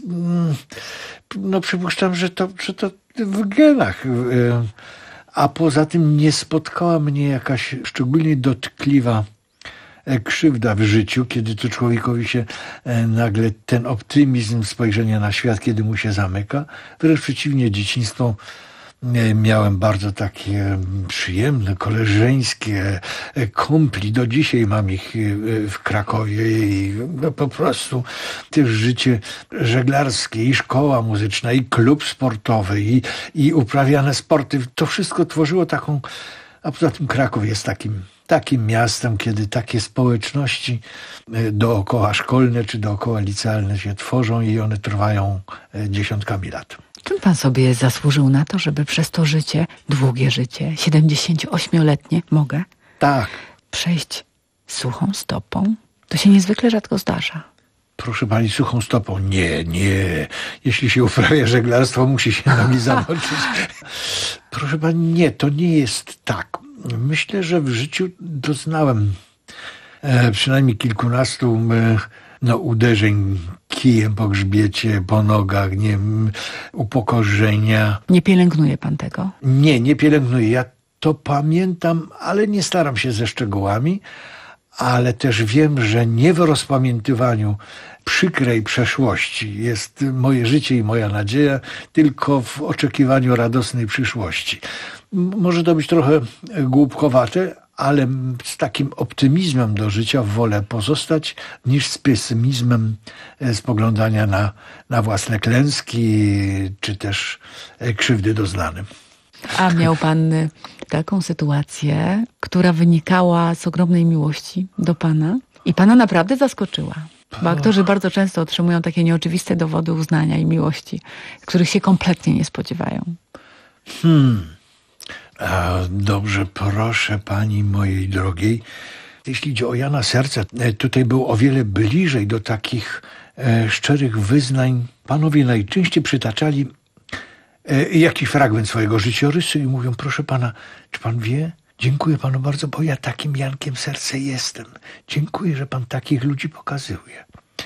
no przypuszczam, że to, że to w genach. A poza tym nie spotkała mnie jakaś szczególnie dotkliwa krzywda w życiu, kiedy to człowiekowi się nagle ten optymizm spojrzenia na świat, kiedy mu się zamyka. Wręcz przeciwnie, dzieciństwo miałem bardzo takie przyjemne, koleżeńskie, kumpli. Do dzisiaj mam ich w Krakowie i po prostu też życie żeglarskie i szkoła muzyczna i klub sportowy i, i uprawiane sporty. To wszystko tworzyło taką, a poza tym Kraków jest takim takim miastem, kiedy takie społeczności dookoła szkolne czy dookoła licealne się tworzą i one trwają dziesiątkami lat. Czym pan sobie zasłużył na to, żeby przez to życie, długie życie, siedemdziesięcioośmioletnie, mogę? Tak. Przejść suchą stopą? To się niezwykle rzadko zdarza. Proszę pani, suchą stopą? Nie, nie. Jeśli się uprawia żeglarstwo, musi się nami zamoczyć. Proszę pani, nie, to nie jest tak. Myślę, że w życiu doznałem e, przynajmniej kilkunastu e, no, uderzeń kijem po grzbiecie, po nogach, nie wiem, upokorzenia. Nie pielęgnuje pan tego? Nie, nie pielęgnuję. Ja to pamiętam, ale nie staram się ze szczegółami, ale też wiem, że nie w rozpamiętywaniu przykrej przeszłości jest moje życie i moja nadzieja, tylko w oczekiwaniu radosnej przyszłości. Może to być trochę głupkowate, ale z takim optymizmem do życia wolę pozostać, niż z pesymizmem spoglądania na, na własne klęski, czy też krzywdy doznane. A miał pan taką sytuację, która wynikała z ogromnej miłości do pana i pana naprawdę zaskoczyła? Bo aktorzy bardzo często otrzymują takie nieoczywiste dowody uznania i miłości, których się kompletnie nie spodziewają. Hmm... A, dobrze, proszę pani mojej drogiej. Jeśli idzie o Jana Serce, tutaj był o wiele bliżej do takich e, szczerych wyznań. Panowie najczęściej przytaczali e, jakiś fragment swojego życiorysu i mówią, proszę pana, czy pan wie? Dziękuję panu bardzo, bo ja takim Jankiem Serce jestem. Dziękuję, że pan takich ludzi pokazuje.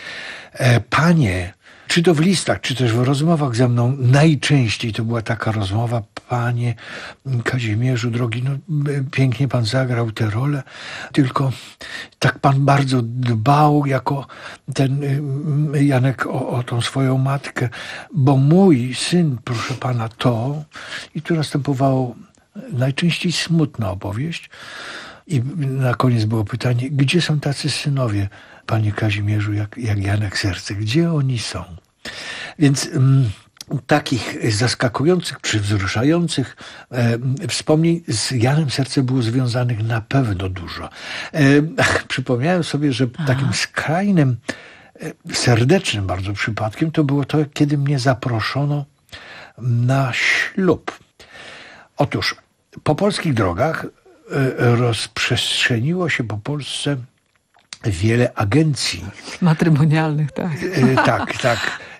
E, panie, czy to w listach, czy też w rozmowach ze mną, najczęściej to była taka rozmowa, panie Kazimierzu, drogi, no pięknie pan zagrał tę rolę, tylko tak pan bardzo dbał jako ten Janek o, o tą swoją matkę, bo mój syn, proszę pana, to, i tu następowało najczęściej smutna opowieść i na koniec było pytanie, gdzie są tacy synowie, panie Kazimierzu, jak, jak Janek Serce, gdzie oni są? Więc mm, takich zaskakujących czy wzruszających e, wspomnień z Janem Serce było związanych na pewno dużo. E, przypomniałem sobie, że Aha. takim skrajnym, e, serdecznym bardzo przypadkiem to było to, kiedy mnie zaproszono na ślub. Otóż po polskich drogach e, rozprzestrzeniło się po Polsce wiele agencji. Matrymonialnych, tak. E, tak, tak.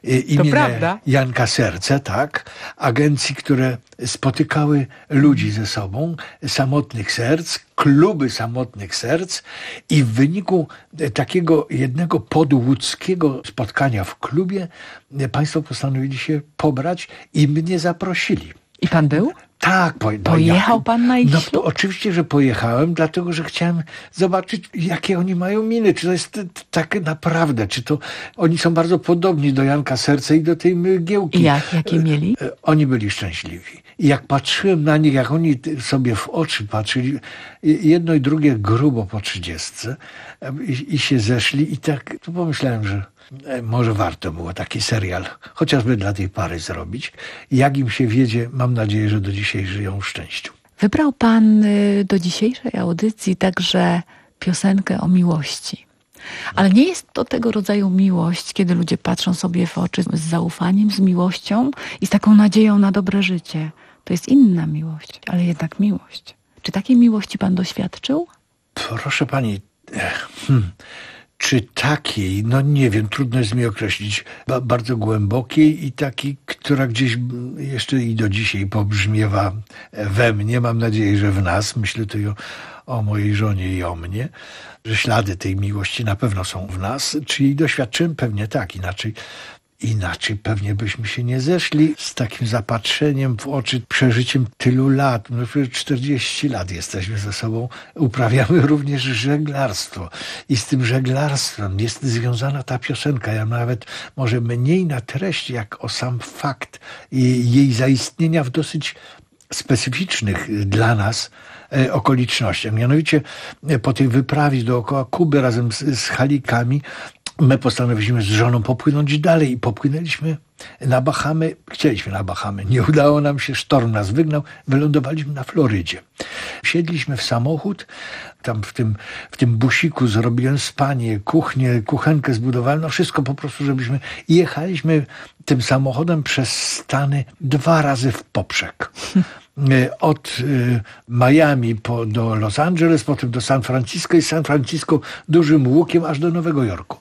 imienia Janka Serce, tak, agencji, które spotykały ludzi ze sobą, samotnych serc, kluby samotnych serc i w wyniku takiego jednego podłódzkiego spotkania w klubie państwo postanowili się pobrać i mnie zaprosili. I pan był? Tak. Po, Pojechał ja, pan na ich No ślub? to oczywiście, że pojechałem, dlatego, że chciałem zobaczyć, jakie oni mają miny, czy to jest tak naprawdę, czy to oni są bardzo podobni do Janka Serce i do tej Mgiełki. I jak, jakie mieli? Oni byli szczęśliwi. I jak patrzyłem na nich, jak oni sobie w oczy patrzyli, jedno i drugie grubo po trzydziestce i, i się zeszli i tak, to pomyślałem, że może warto było taki serial, chociażby dla tej pary zrobić. Jak im się wiedzie, mam nadzieję, że do dzisiaj żyją w szczęściu. Wybrał pan do dzisiejszej audycji także piosenkę o miłości. Ale nie jest to tego rodzaju miłość, kiedy ludzie patrzą sobie w oczy z zaufaniem, z miłością i z taką nadzieją na dobre życie. To jest inna miłość, ale jednak miłość. Czy takiej miłości pan doświadczył? Proszę pani, hmm, czy takiej, no nie wiem, trudno jest mi określić, ba- bardzo głębokiej i takiej, która gdzieś jeszcze i do dzisiaj pobrzmiewa we mnie, mam nadzieję, że w nas, myślę tu o, o mojej żonie i o mnie, że ślady tej miłości na pewno są w nas, czyli doświadczyłem pewnie tak, inaczej Inaczej pewnie byśmy się nie zeszli z takim zapatrzeniem w oczy, przeżyciem tylu lat. No przecież czterdzieści lat jesteśmy ze sobą, uprawiamy również żeglarstwo. I z tym żeglarstwem jest związana ta piosenka. Ja nawet może mniej na treść, jak o sam fakt jej zaistnienia w dosyć specyficznych dla nas okolicznościach. Mianowicie po tej wyprawie dookoła Kuby razem z, z Halikami my postanowiliśmy z żoną popłynąć dalej i popłynęliśmy na Bahamy. Chcieliśmy na Bahamy. Nie udało nam się, sztorm nas wygnał. Wylądowaliśmy na Florydzie. Siedliśmy w samochód, tam w tym, w tym busiku zrobiłem spanie, kuchnię, kuchenkę zbudowałem, no wszystko po prostu, żebyśmy... I jechaliśmy tym samochodem przez Stany dwa razy w poprzek. Od Miami po, do Los Angeles, potem do San Francisco i San Francisco dużym łukiem aż do Nowego Jorku.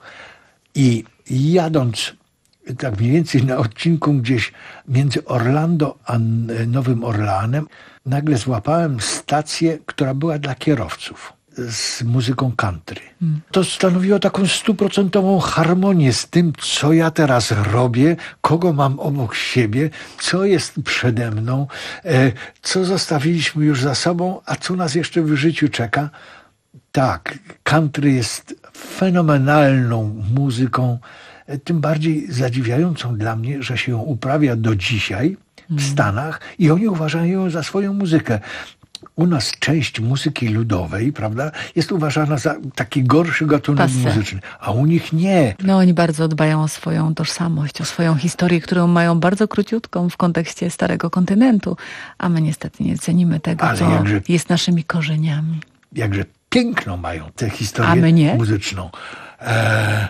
I jadąc tak mniej więcej na odcinku gdzieś między Orlando a Nowym Orleanem, nagle złapałem stację, która była dla kierowców z muzyką country. Hmm. To stanowiło taką stuprocentową harmonię z tym, co ja teraz robię, kogo mam obok siebie, co jest przede mną, e, co zostawiliśmy już za sobą, a co nas jeszcze w życiu czeka. Tak, country jest fenomenalną muzyką, e, tym bardziej zadziwiającą dla mnie, że się ją uprawia do dzisiaj w Stanach i oni uważają ją za swoją muzykę. U nas część muzyki ludowej, prawda, jest uważana za taki gorszy gatunek Pasy. muzyczny, a u nich nie. No oni bardzo dbają o swoją tożsamość, o swoją historię, którą mają bardzo króciutką w kontekście Starego Kontynentu, a my niestety nie cenimy tego, Ale co jakże, jest naszymi korzeniami. Jakże piękną mają tę historię a my nie? muzyczną. Eee,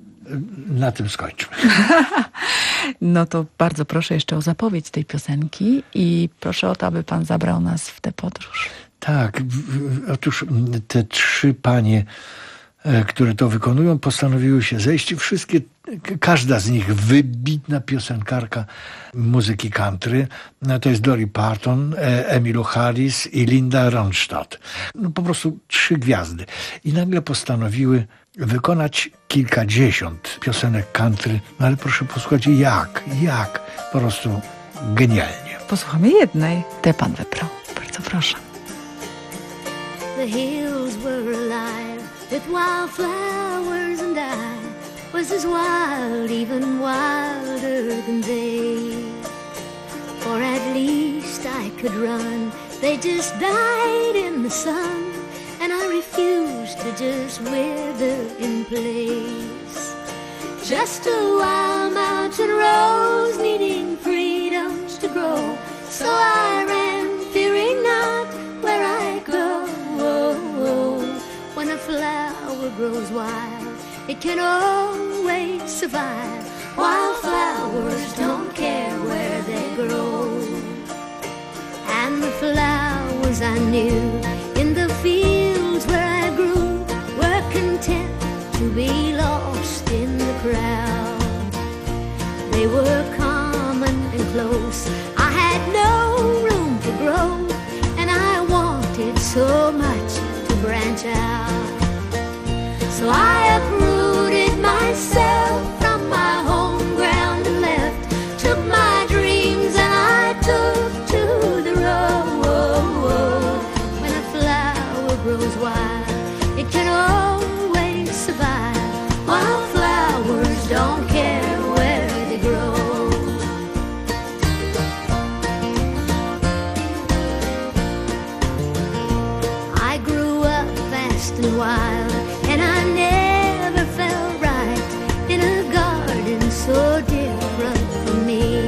na tym skończmy. No to bardzo proszę jeszcze o zapowiedź tej piosenki i proszę o to, aby pan zabrał nas w tę podróż. Tak, otóż te trzy panie, które to wykonują, postanowiły się zejść. Wszystkie, każda z nich wybitna piosenkarka muzyki country. No to jest Dolly Parton, Emmylou Harris i Linda Ronstadt. No po prostu trzy gwiazdy. I nagle postanowiły wykonać kilkadziesiąt piosenek country. No ale proszę posłuchać, jak, jak, po prostu genialnie. Posłuchamy jednej. Tę pan wybrał. Bardzo proszę. The hills were alive with wildflowers, and I was as wild, even wilder than they. Or at least I could run. They just died in the sun, and I refused to just wither in place. Just a wild mountain rose needing freedoms to grow, so I ran, fearing not where I go. When a flower grows wild, it can always survive. Wildflowers don't care where they grow. And the flowers I knew in the fields where I grew were content to be lost in the crowd. branch out. So I uprooted myself from my home ground and left, took my dreams and I took to the road. When a flower grows wild, it can always survive, while flowers don't care where they grow. I grew up fast and wild, and I never felt right in a garden so different from me.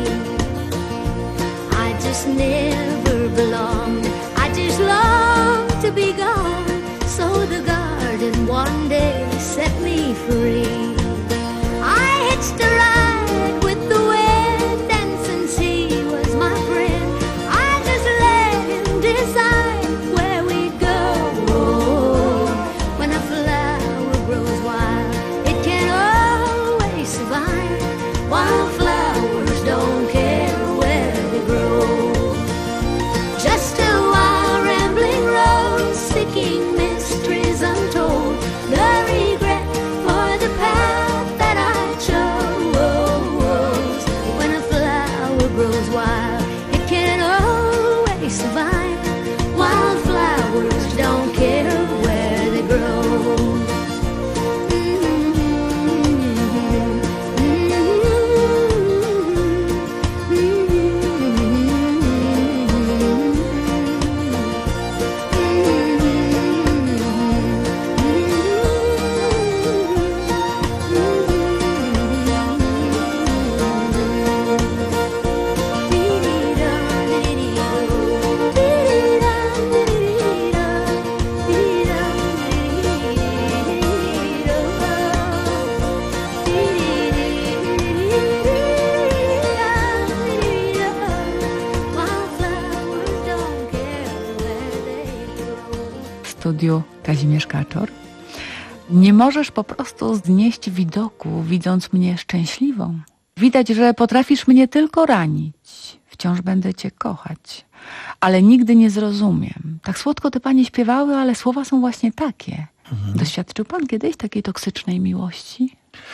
I just never belonged, I just longed to be gone. So the garden one day set me free. I hitched a ride with the wind, and since he was my friend, I just let him decide where we go. When a flower grows wild, it can always survive, while flowers don't care where they grow. Just a wild rambling road, seeking mysteries untold, the regret for the path that I chose. When a flower grows wild, it can always survive, while flowers don't care where they grow. W studiu Kazimierz Kaczor. Nie możesz po prostu znieść widoku, widząc mnie szczęśliwą. Widać, że potrafisz mnie tylko ranić. Wciąż będę cię kochać, ale nigdy nie zrozumiem. Tak słodko te panie śpiewały, ale słowa są właśnie takie. Mhm. Doświadczył pan kiedyś takiej toksycznej miłości?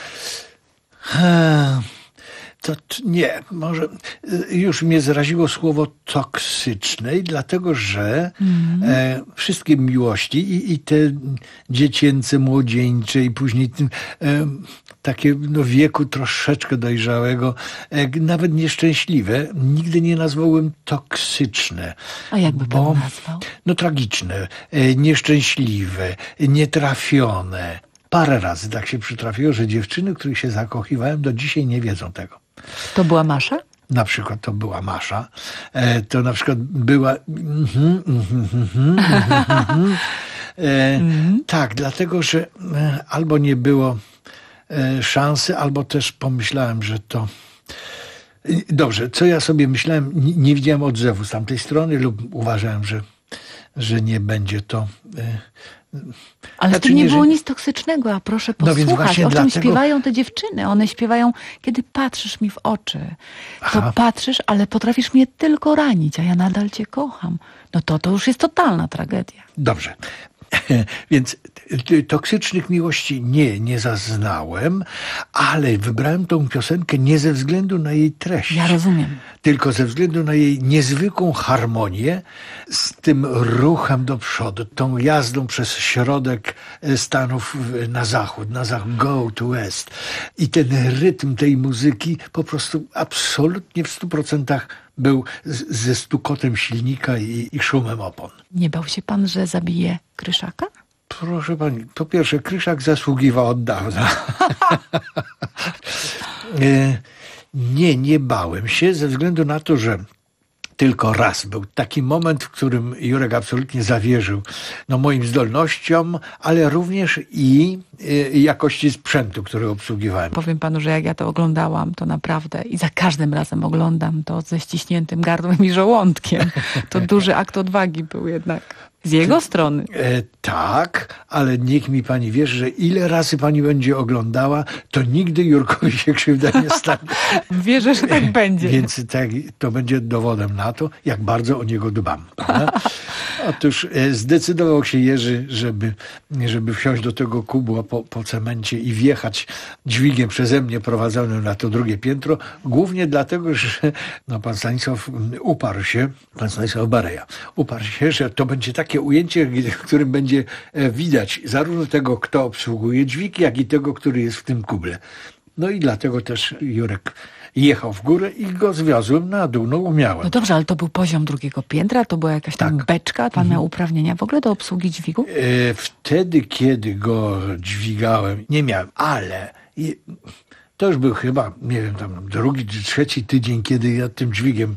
Hmm. To nie, może już mnie zraziło słowo toksycznej, dlatego że mm. e, wszystkie miłości i, i te dziecięce, młodzieńcze i później e, takie no, wieku troszeczkę dojrzałego, e, nawet nieszczęśliwe, nigdy nie nazwałem toksyczne. A jakby bo, pan nazwał? No tragiczne, e, nieszczęśliwe, nietrafione. Parę razy tak się przytrafiło, że dziewczyny, których się zakochiwałem, do dzisiaj nie wiedzą tego. To była Masza? Na przykład to była Masza. E, to na przykład była... Mm-hmm, mm-hmm, mm-hmm, mm-hmm. E, mm-hmm. Tak, dlatego, że e, albo nie było e, szansy, albo też pomyślałem, że to... Dobrze, co ja sobie myślałem, nie, nie widziałem odzewu z tamtej strony lub uważałem, że, że nie będzie to... E, Ale znaczy, w tym nie, nie było że... nic toksycznego, a proszę posłuchać, no więc o czym dlatego... śpiewają te dziewczyny. One śpiewają, kiedy patrzysz mi w oczy. To Aha. patrzysz, ale potrafisz mnie tylko ranić, a ja nadal cię kocham. No to to już jest totalna tragedia. Dobrze. Więc toksycznych miłości nie, nie zaznałem, ale wybrałem tą piosenkę nie ze względu na jej treść. Ja rozumiem. Tylko ze względu na jej niezwykłą harmonię z tym ruchem do przodu, tą jazdą przez środek Stanów na zachód, na zachód, go to west. I ten rytm tej muzyki po prostu absolutnie w stu procentach był z, ze stukotem silnika i, i szumem opon. Nie bał się pan, że zabije Kryszaka? Proszę pani, po pierwsze, Kryszak zasługiwał od dawna. Nie, nie bałem się ze względu na to, że tylko raz był taki moment, w którym Jurek absolutnie zawierzył no, moim zdolnościom, ale również i y, jakości sprzętu, który obsługiwałem. Powiem panu, że jak ja to oglądałam, to naprawdę i za każdym razem oglądam to ze ściśniętym gardłem i żołądkiem. To duży akt odwagi był jednak. Z jego strony. E, tak, ale niech mi pani wierzy, że ile razy pani będzie oglądała, to nigdy Jurkowi się krzywda nie stanie. Wierzę, że tak będzie. Więc tak, to będzie dowodem na to, jak bardzo o niego dbam. Prawda? Otóż e, zdecydował się Jerzy, żeby, żeby wsiąść do tego kubła po, po cemencie i wjechać dźwigiem przeze mnie prowadzonym na to drugie piętro, głównie dlatego, że no, pan Stanisław uparł się, pan Stanisław Bareja, uparł się, że to będzie takie ujęcie, w którym będzie widać zarówno tego, kto obsługuje dźwig, jak i tego, który jest w tym kuble. No i dlatego też Jurek jechał w górę i go zwiozłem na dół, no umiałem. No dobrze, ale to był poziom drugiego piętra, to była jakaś tam tak. beczka, pan mhm. miał uprawnienia w ogóle do obsługi dźwigu? E, wtedy, kiedy go dźwigałem, nie miałem, ale... I, to już był chyba, nie wiem, tam drugi czy trzeci tydzień, kiedy ja tym dźwigiem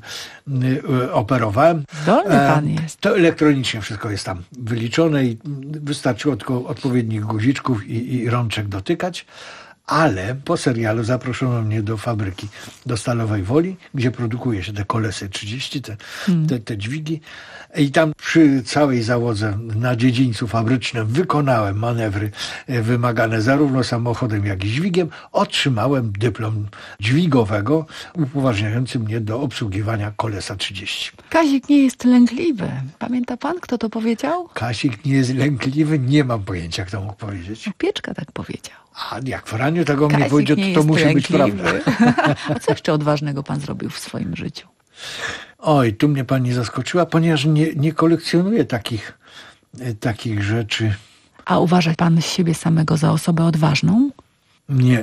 y, operowałem. Zdolny pan jest. To elektronicznie wszystko jest tam wyliczone i wystarczyło tylko odpowiednich guziczków i, i rączek dotykać. Ale po serialu zaproszono mnie do fabryki, do Stalowej Woli, gdzie produkuje się te Kolesy trzydzieści, te, hmm. te, te dźwigi. I tam przy całej załodze na dziedzińcu fabrycznym wykonałem manewry wymagane zarówno samochodem, jak i dźwigiem. Otrzymałem dyplom dźwigowego upoważniający mnie do obsługiwania Kolesa trzydzieści. Kazik nie jest lękliwy. Pamięta pan, kto to powiedział? Kazik nie jest lękliwy, nie mam pojęcia, kto mógł powiedzieć. Pieczka tak powiedział. A jak w raniu tego mnie powiedział, to, to musi lękliwy. być prawda. A co jeszcze odważnego pan zrobił w swoim życiu? Oj, tu mnie pani zaskoczyła, ponieważ nie, nie kolekcjonuję takich, takich rzeczy. A uważa pan siebie samego za osobę odważną? Nie.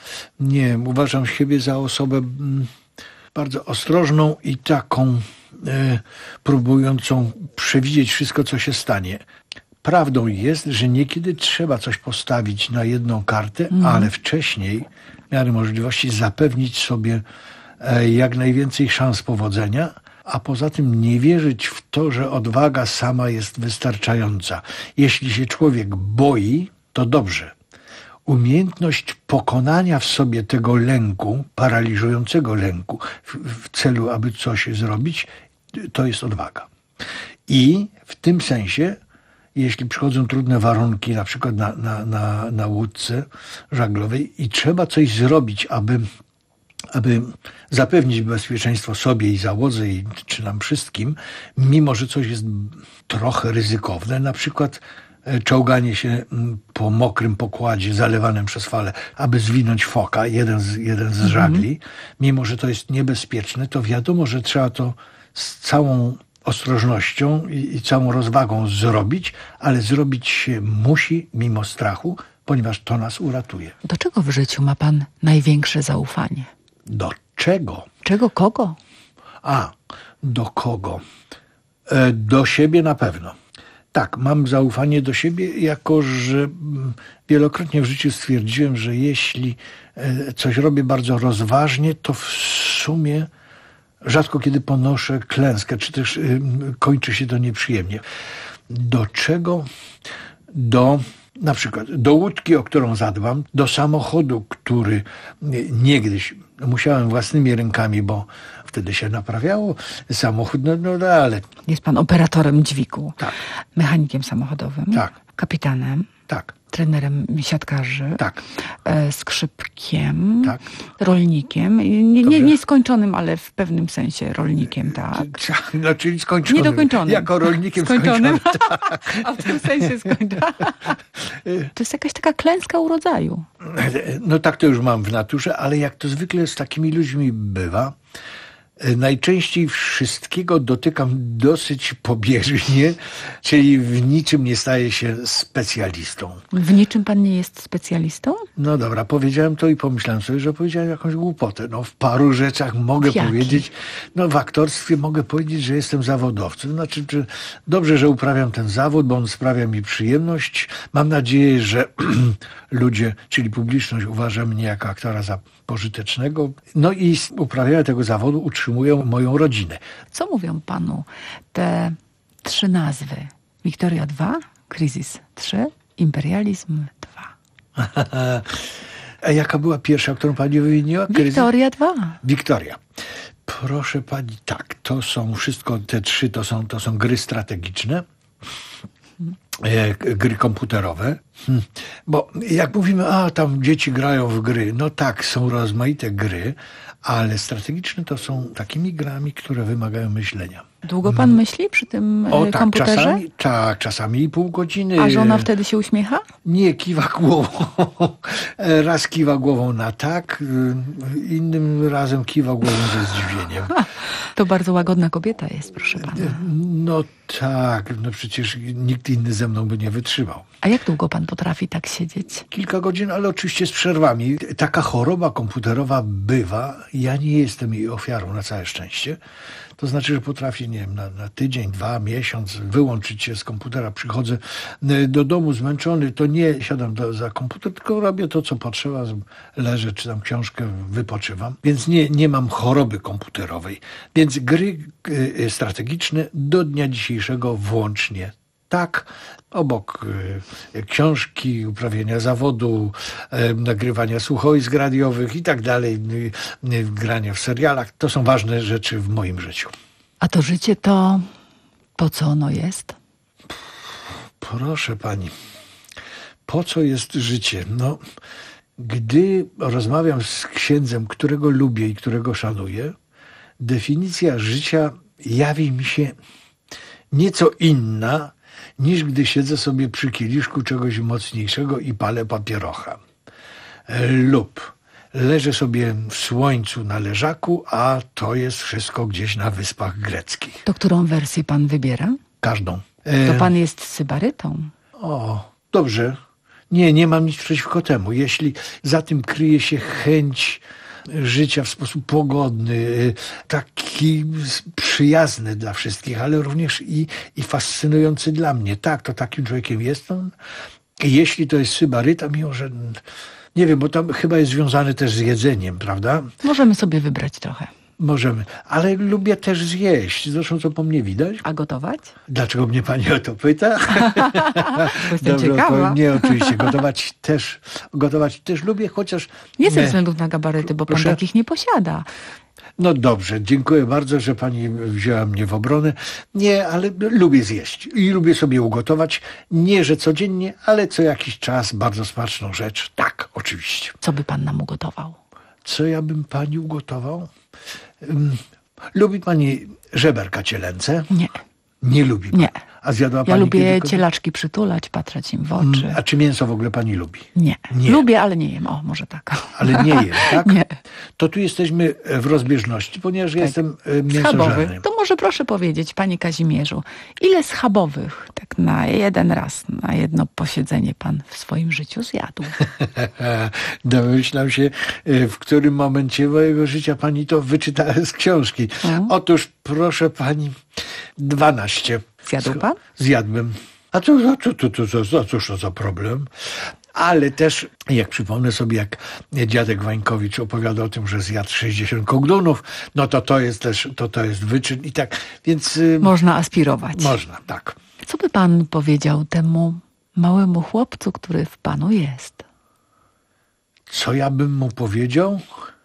Nie, uważam siebie za osobę mm, bardzo ostrożną i taką e, próbującą przewidzieć wszystko, co się stanie. Prawdą jest, że niekiedy trzeba coś postawić na jedną kartę, mm. ale wcześniej, w miarę możliwości, zapewnić sobie e, jak najwięcej szans powodzenia, a poza tym nie wierzyć w to, że odwaga sama jest wystarczająca. Jeśli się człowiek boi, to dobrze. Umiejętność pokonania w sobie tego lęku, paraliżującego lęku w, w celu, aby coś zrobić, to jest odwaga. I w tym sensie, jeśli przychodzą trudne warunki, na przykład na, na, na, na łódce żaglowej i trzeba coś zrobić, aby, aby zapewnić bezpieczeństwo sobie i załodze, i, czy nam wszystkim, mimo że coś jest trochę ryzykowne, na przykład czołganie się po mokrym pokładzie zalewanym przez fale, aby zwinąć foka, jeden z, jeden z żagli, mhm. mimo że to jest niebezpieczne, to wiadomo, że trzeba to z całą ostrożnością i, i całą rozwagą zrobić, ale zrobić się musi mimo strachu, ponieważ to nas uratuje. Do czego w życiu ma pan największe zaufanie? Do czego? Czego, kogo? A, do kogo? E, do siebie na pewno. Tak, mam zaufanie do siebie, jako że wielokrotnie w życiu stwierdziłem, że jeśli coś robię bardzo rozważnie, to w sumie rzadko kiedy ponoszę klęskę, czy też kończy się to nieprzyjemnie. Do czego? Do, na przykład, do łódki, o którą zadbam, do samochodu, który niegdyś musiałem własnymi rękami, bo wtedy się naprawiało samochód, no, no ale... Jest pan operatorem dźwigu, tak. Mechanikiem samochodowym, tak. Kapitanem, tak. trenerem siatkarzy, tak. e, skrzypkiem, tak. rolnikiem, nie, nie, nieskończonym, ale w pewnym sensie rolnikiem, tak. No, czyli skończonym. Niedokończonym. Jako rolnikiem skończonym. skończonym. Tak. A w tym sensie skończonym. To jest jakaś taka klęska urodzaju. No tak to już mam w naturze, ale jak to zwykle z takimi ludźmi bywa, najczęściej wszystkiego dotykam dosyć pobieżnie, czyli w niczym nie staję się specjalistą. W niczym pan nie jest specjalistą? No dobra, powiedziałem to i pomyślałem sobie, że powiedziałem jakąś głupotę. No w paru rzeczach mogę powiedzieć, no w aktorstwie mogę powiedzieć, że jestem zawodowcem. Znaczy, że dobrze, że uprawiam ten zawód, bo on sprawia mi przyjemność. Mam nadzieję, że ludzie, czyli publiczność uważa mnie jako aktora za pożytecznego. No i uprawiania tego zawodu utrzymują moją rodzinę. Co mówią panu te trzy nazwy? Wiktoria dwa, Kryzys trzy, Imperializm dwa. A jaka była pierwsza, którą pani wymieniła? Wiktoria dwa. Wiktoria. Proszę pani, tak, to są wszystko, te trzy to są, to są gry strategiczne. gry komputerowe, bo jak mówimy, a tam dzieci grają w gry, no tak, są rozmaite gry, ale strategiczne to są takimi grami, które wymagają myślenia. Długo pan myśli przy tym o, tak, komputerze? Czasami, tak, czasami i pół godziny. A żona wtedy się uśmiecha? Nie, kiwa głową. Raz kiwa głową na tak, innym razem kiwa głową ze zdziwieniem. To bardzo łagodna kobieta jest, proszę pana. No tak, no przecież nikt inny ze mną by nie wytrzymał. A jak długo pan potrafi tak siedzieć? Kilka godzin, ale oczywiście z przerwami. Taka choroba komputerowa bywa. Ja nie jestem jej ofiarą, na całe szczęście. To znaczy, że potrafię, nie wiem, na, na tydzień, dwa, miesiąc wyłączyć się z komputera. Przychodzę do domu zmęczony, to nie siadam do, za komputer, tylko robię to, co potrzeba. Leżę, czytam książkę, wypoczywam. Więc nie, nie mam choroby komputerowej. Więc gry y, strategiczne do dnia dzisiejszego włącznie. Tak, obok y, książki, uprawiania zawodu, y, nagrywania słuchowisk radiowych i tak dalej, y, y, grania w serialach. To są ważne rzeczy w moim życiu. A to życie to po co ono jest? Proszę pani, po co jest życie? No, gdy rozmawiam z księdzem, którego lubię i którego szanuję, definicja życia jawi mi się nieco inna, niż gdy siedzę sobie przy kieliszku czegoś mocniejszego i palę papierocha. Lub leżę sobie w słońcu na leżaku, a to jest wszystko gdzieś na Wyspach Greckich. To którą wersję pan wybiera? Każdą. To pan jest sybarytą. O, dobrze. Nie, nie mam nic przeciwko temu. Jeśli za tym kryje się chęć życia w sposób pogodny, taki przyjazny dla wszystkich, ale również i, i fascynujący dla mnie. Tak, to takim człowiekiem jestem. I jeśli to jest sybaryta, mimo że nie wiem, bo tam chyba jest związane też z jedzeniem, prawda? Możemy sobie wybrać trochę. Możemy, ale lubię też zjeść. Zresztą co po mnie widać. A gotować? Dlaczego mnie pani o to pyta? Jestem Dobrze, ciekawa. powiem, nie, oczywiście. Gotować też, gotować też lubię, chociaż... Nie ze względu na gabaryty, bo Proszę? pan takich nie posiada. No dobrze, dziękuję bardzo, że pani wzięła mnie w obronę. Nie, ale lubię zjeść i lubię sobie ugotować. Nie, że codziennie, ale co jakiś czas bardzo smaczną rzecz. Tak, oczywiście. Co by pan nam ugotował? Co ja bym pani ugotował? Um, lubi pani żeberka cielęce? Nie. Nie lubi pani? Nie. A zjadła Ja pani lubię kiedykolwiek? cielaczki przytulać, patrzeć im w oczy. A czy mięso w ogóle pani lubi? Nie. Nie. Lubię, ale nie jem. O, może tak. Ale nie jem, tak? Nie. To tu jesteśmy w rozbieżności, ponieważ ja jestem Schabowy. mięsożernym. To może proszę powiedzieć, panie Kazimierzu, ile schabowych tak na jeden raz, na jedno posiedzenie pan w swoim życiu zjadł? Domyślam się, w którym momencie mojego życia pani to wyczytała z książki. Mm. Otóż, proszę pani, dwanaście. Zjadł pan? Zjadłem. A to, a to, to, to, to, to cóż to za problem? Ale też, jak przypomnę sobie, jak dziadek Wańkowicz opowiada o tym, że zjadł sześćdziesiąt koglunów, no to to jest też, to, to jest wyczyn i tak, więc... Można aspirować. Można, tak. Co by pan powiedział temu małemu chłopcu, który w panu jest? Co ja bym mu powiedział?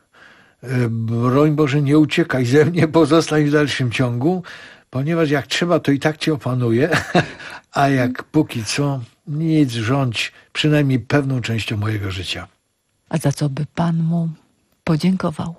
Broń Boże, nie uciekaj ze mnie, pozostań w dalszym ciągu, ponieważ jak trzeba, to i tak cię opanuje, a jak póki co nic, rządź przynajmniej pewną częścią mojego życia. A za co by pan mu podziękował?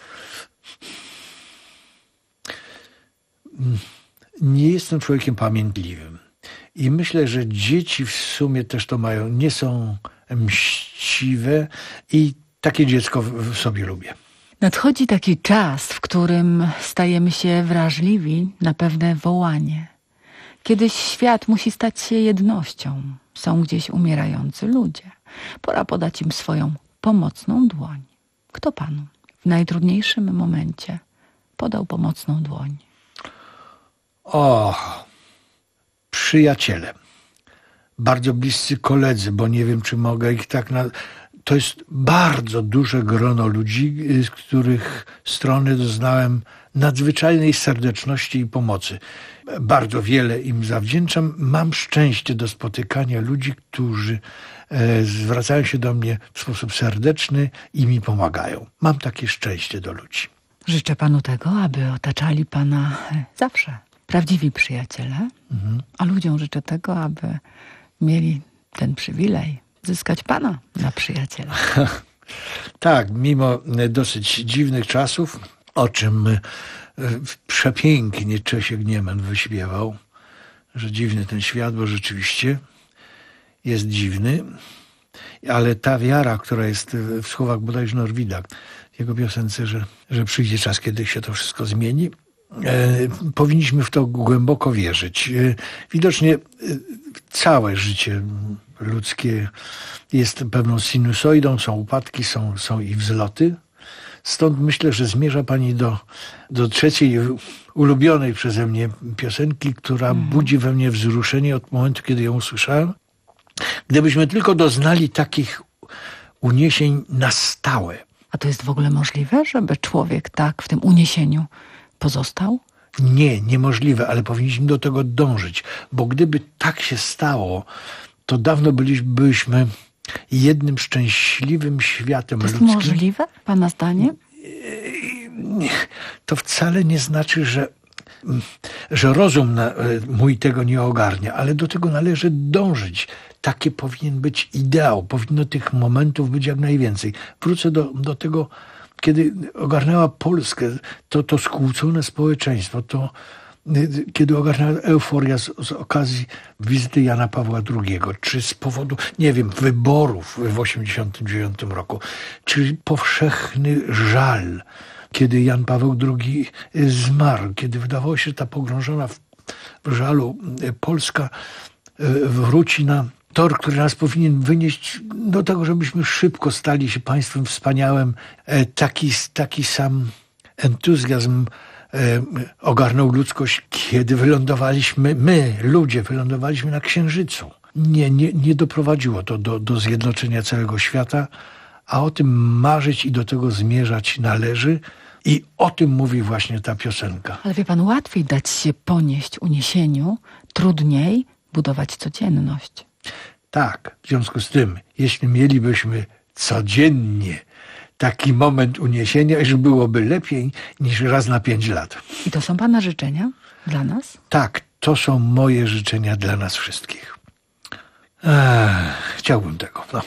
Nie jestem człowiekiem pamiętliwym i myślę, że dzieci w sumie też to mają, nie są mściwe i takie dziecko w sobie lubię. Nadchodzi taki czas, w którym stajemy się wrażliwi na pewne wołanie. Kiedyś świat musi stać się jednością. Są gdzieś umierający ludzie. Pora podać im swoją pomocną dłoń. Kto panu w najtrudniejszym momencie podał pomocną dłoń? O, przyjaciele. Bardzo bliscy koledzy, bo nie wiem, czy mogę ich tak... Na... To jest bardzo duże grono ludzi, z których strony doznałem nadzwyczajnej serdeczności i pomocy. Bardzo wiele im zawdzięczam. Mam szczęście do spotykania ludzi, którzy e, zwracają się do mnie w sposób serdeczny i mi pomagają. Mam takie szczęście do ludzi. Życzę panu tego, aby otaczali pana zawsze prawdziwi przyjaciele, Mhm. a ludziom życzę tego, aby mieli ten przywilej zyskać pana na przyjaciela. Tak, mimo dosyć dziwnych czasów, o czym e, przepięknie Czesiek Niemen wyśpiewał, że dziwny ten świat, bo rzeczywiście jest dziwny, ale ta wiara, która jest w słowach bodajże Norwida, w jego piosence, że, że przyjdzie czas, kiedy się to wszystko zmieni, e, powinniśmy w to głęboko wierzyć. E, widocznie e, całe życie ludzkie jest pewną sinusoidą, są upadki, są, są i wzloty. Stąd myślę, że zmierza pani do, do trzeciej ulubionej przeze mnie piosenki, która mhm. budzi we mnie wzruszenie od momentu, kiedy ją usłyszałem. Gdybyśmy tylko doznali takich uniesień na stałe. A to jest w ogóle możliwe, żeby człowiek tak w tym uniesieniu pozostał? Nie, niemożliwe, ale powinniśmy do tego dążyć, bo gdyby tak się stało, to dawno byliśmy, byliśmy jednym szczęśliwym światem ludzkim. ludzkim. To jest możliwe, pana zdaniem? To wcale nie znaczy, że, że rozum na, mój tego nie ogarnia, ale do tego należy dążyć. Taki powinien być ideał, powinno tych momentów być jak najwięcej. Wrócę do, do tego, kiedy ogarnęła Polskę to, to skłócone społeczeństwo, to kiedy ogarnęła euforia z, z okazji wizyty Jana Pawła drugiego, czy z powodu, nie wiem, wyborów w osiemdziesiątym dziewiątym roku, czy powszechny żal, kiedy Jan Paweł drugi zmarł, kiedy wydawało się, że ta pogrążona w, w żalu Polska wróci na tor, który nas powinien wynieść do tego, żebyśmy szybko stali się państwem wspaniałym. Taki, taki sam entuzjazm ogarnął ludzkość, kiedy wylądowaliśmy, my, ludzie, wylądowaliśmy na Księżycu. Nie, nie, nie doprowadziło to do, do zjednoczenia całego świata, a o tym marzyć i do tego zmierzać należy. I o tym mówi właśnie ta piosenka. Ale wie pan, łatwiej dać się ponieść uniesieniu, trudniej budować codzienność. Tak, w związku z tym, jeśli mielibyśmy codziennie taki moment uniesienia, już byłoby lepiej niż raz na pięć lat. I to są pana życzenia dla nas? Tak, to są moje życzenia dla nas wszystkich. Ech, chciałbym tego, no.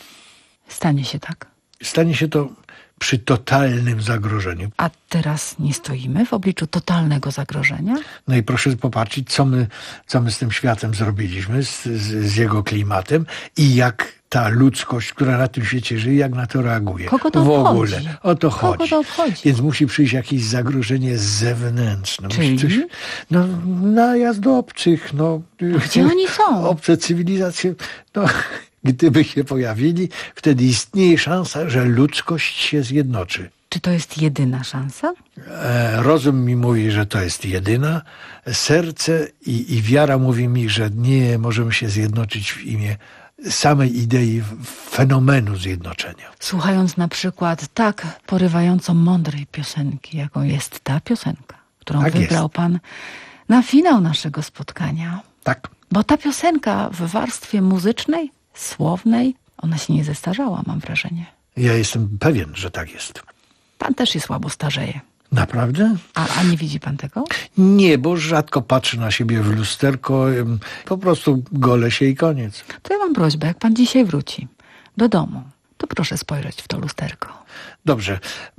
Stanie się tak? Stanie się to przy totalnym zagrożeniu. A teraz nie stoimy w obliczu totalnego zagrożenia? No i proszę popatrzeć, co my, co my z tym światem zrobiliśmy, z, z, z jego klimatem i jak ta ludzkość, która na tym świecie żyje, jak na to reaguje. Kogo to w obchodzi? ogóle. O to chodzi. Kogo to obchodzi? Więc musi przyjść jakieś zagrożenie zewnętrzne. Czyli? Musi coś, no, najazd obcych, no. Gdzie oni są? Obce cywilizacje, no. Gdyby się pojawili, wtedy istnieje szansa, że ludzkość się zjednoczy. Czy to jest jedyna szansa? E, rozum mi mówi, że to jest jedyna. Serce i, i wiara mówi mi, że nie możemy się zjednoczyć w imię samej idei fenomenu zjednoczenia. Słuchając na przykład tak porywająco mądrej piosenki, jaką jest ta piosenka, którą Tak wybrał jest. pan na finał naszego spotkania. Tak. Bo ta piosenka w warstwie muzycznej, słownej, ona się nie zestarzała, mam wrażenie. Ja jestem pewien, że tak jest. Pan też się słabo starzeje. Naprawdę? A, a nie widzi pan tego? Nie, bo rzadko patrzy na siebie w lusterko. ym, Po prostu golę się i koniec. To ja mam prośbę, jak pan dzisiaj wróci do domu, to proszę spojrzeć w to lusterko. Dobrze.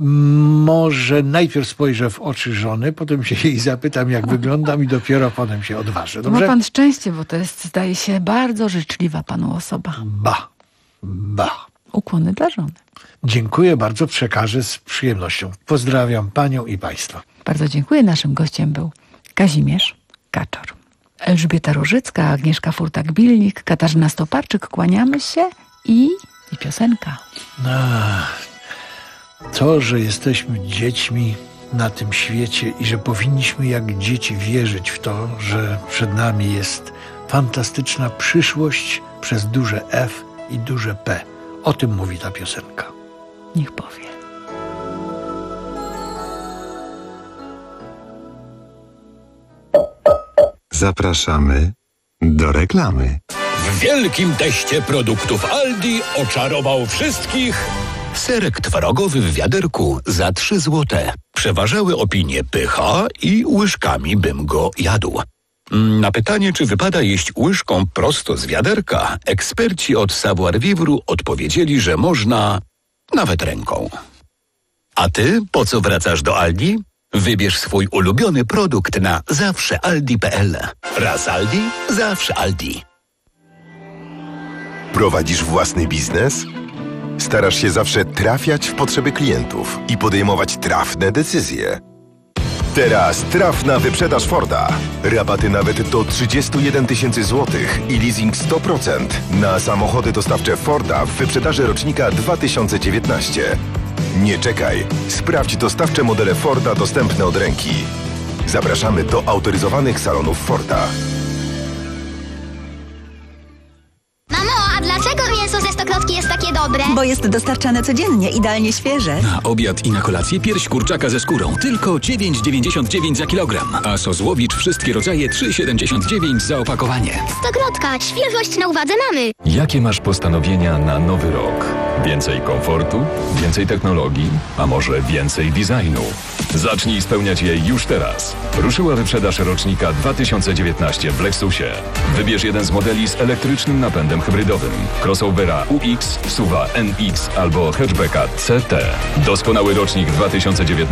Może najpierw spojrzę w oczy żony, potem się jej zapytam, jak wyglądam i dopiero potem się odważę. Dobrze? Ma pan szczęście, bo to jest, zdaje się, bardzo życzliwa panu osoba. Ba. Ba. Ukłony dla żony. Dziękuję bardzo, przekażę z przyjemnością. Pozdrawiam panią i państwa. Bardzo dziękuję. Naszym gościem był Kazimierz Kaczor. Elżbieta Różycka, Agnieszka Furtak-Bilnik, Katarzyna Stoparczyk. Kłaniamy się i, i piosenka. Ach, to, że jesteśmy dziećmi na tym świecie i że powinniśmy jak dzieci wierzyć w to, że przed nami jest fantastyczna przyszłość przez duże F i duże P. O tym mówi ta piosenka. Niech powie. Zapraszamy do reklamy. W wielkim teście produktów Aldi oczarował wszystkich Serek twarogowy w wiaderku za trzy złote. Przeważały opinie pycha i łyżkami bym go jadł. Na pytanie, czy wypada jeść łyżką prosto z wiaderka, eksperci od Savoir Vivre odpowiedzieli, że można nawet ręką. A ty po co wracasz do Aldi? Wybierz swój ulubiony produkt na zawsze aldi kropka p l. Raz Aldi, zawsze Aldi. Prowadzisz własny biznes? Starasz się zawsze trafiać w potrzeby klientów i podejmować trafne decyzje. Teraz trafna wyprzedaż Forda. Rabaty nawet do trzydzieści jeden tysięcy złotych i leasing sto procent na samochody dostawcze Forda w wyprzedaży rocznika dwa tysiące dziewiętnaście. Nie czekaj. Sprawdź dostawcze modele Forda dostępne od ręki. Zapraszamy do autoryzowanych salonów Forda. Mamo, a dlaczego mięso ze Stokrotki jest takie dobre? Bo jest dostarczane codziennie, idealnie świeże. Na obiad i na kolację pierś kurczaka ze skórą. Tylko dziewięć dziewięćdziesiąt dziewięć za kilogram. A sos Łowicz wszystkie rodzaje trzy siedemdziesiąt dziewięć za opakowanie. Stokrotka, świeżość na uwadze mamy. Jakie masz postanowienia na nowy rok? Więcej komfortu? Więcej technologii? A może więcej designu? Zacznij spełniać je już teraz. Ruszyła wyprzedaż rocznika dwa tysiące dziewiętnaście w Lexusie. Wybierz jeden z modeli z elektrycznym napędem hybrydowym. Crossovera U X, S U V-a N X albo hatchbacka C T. Doskonały rocznik dwa tysiące dziewiętnaście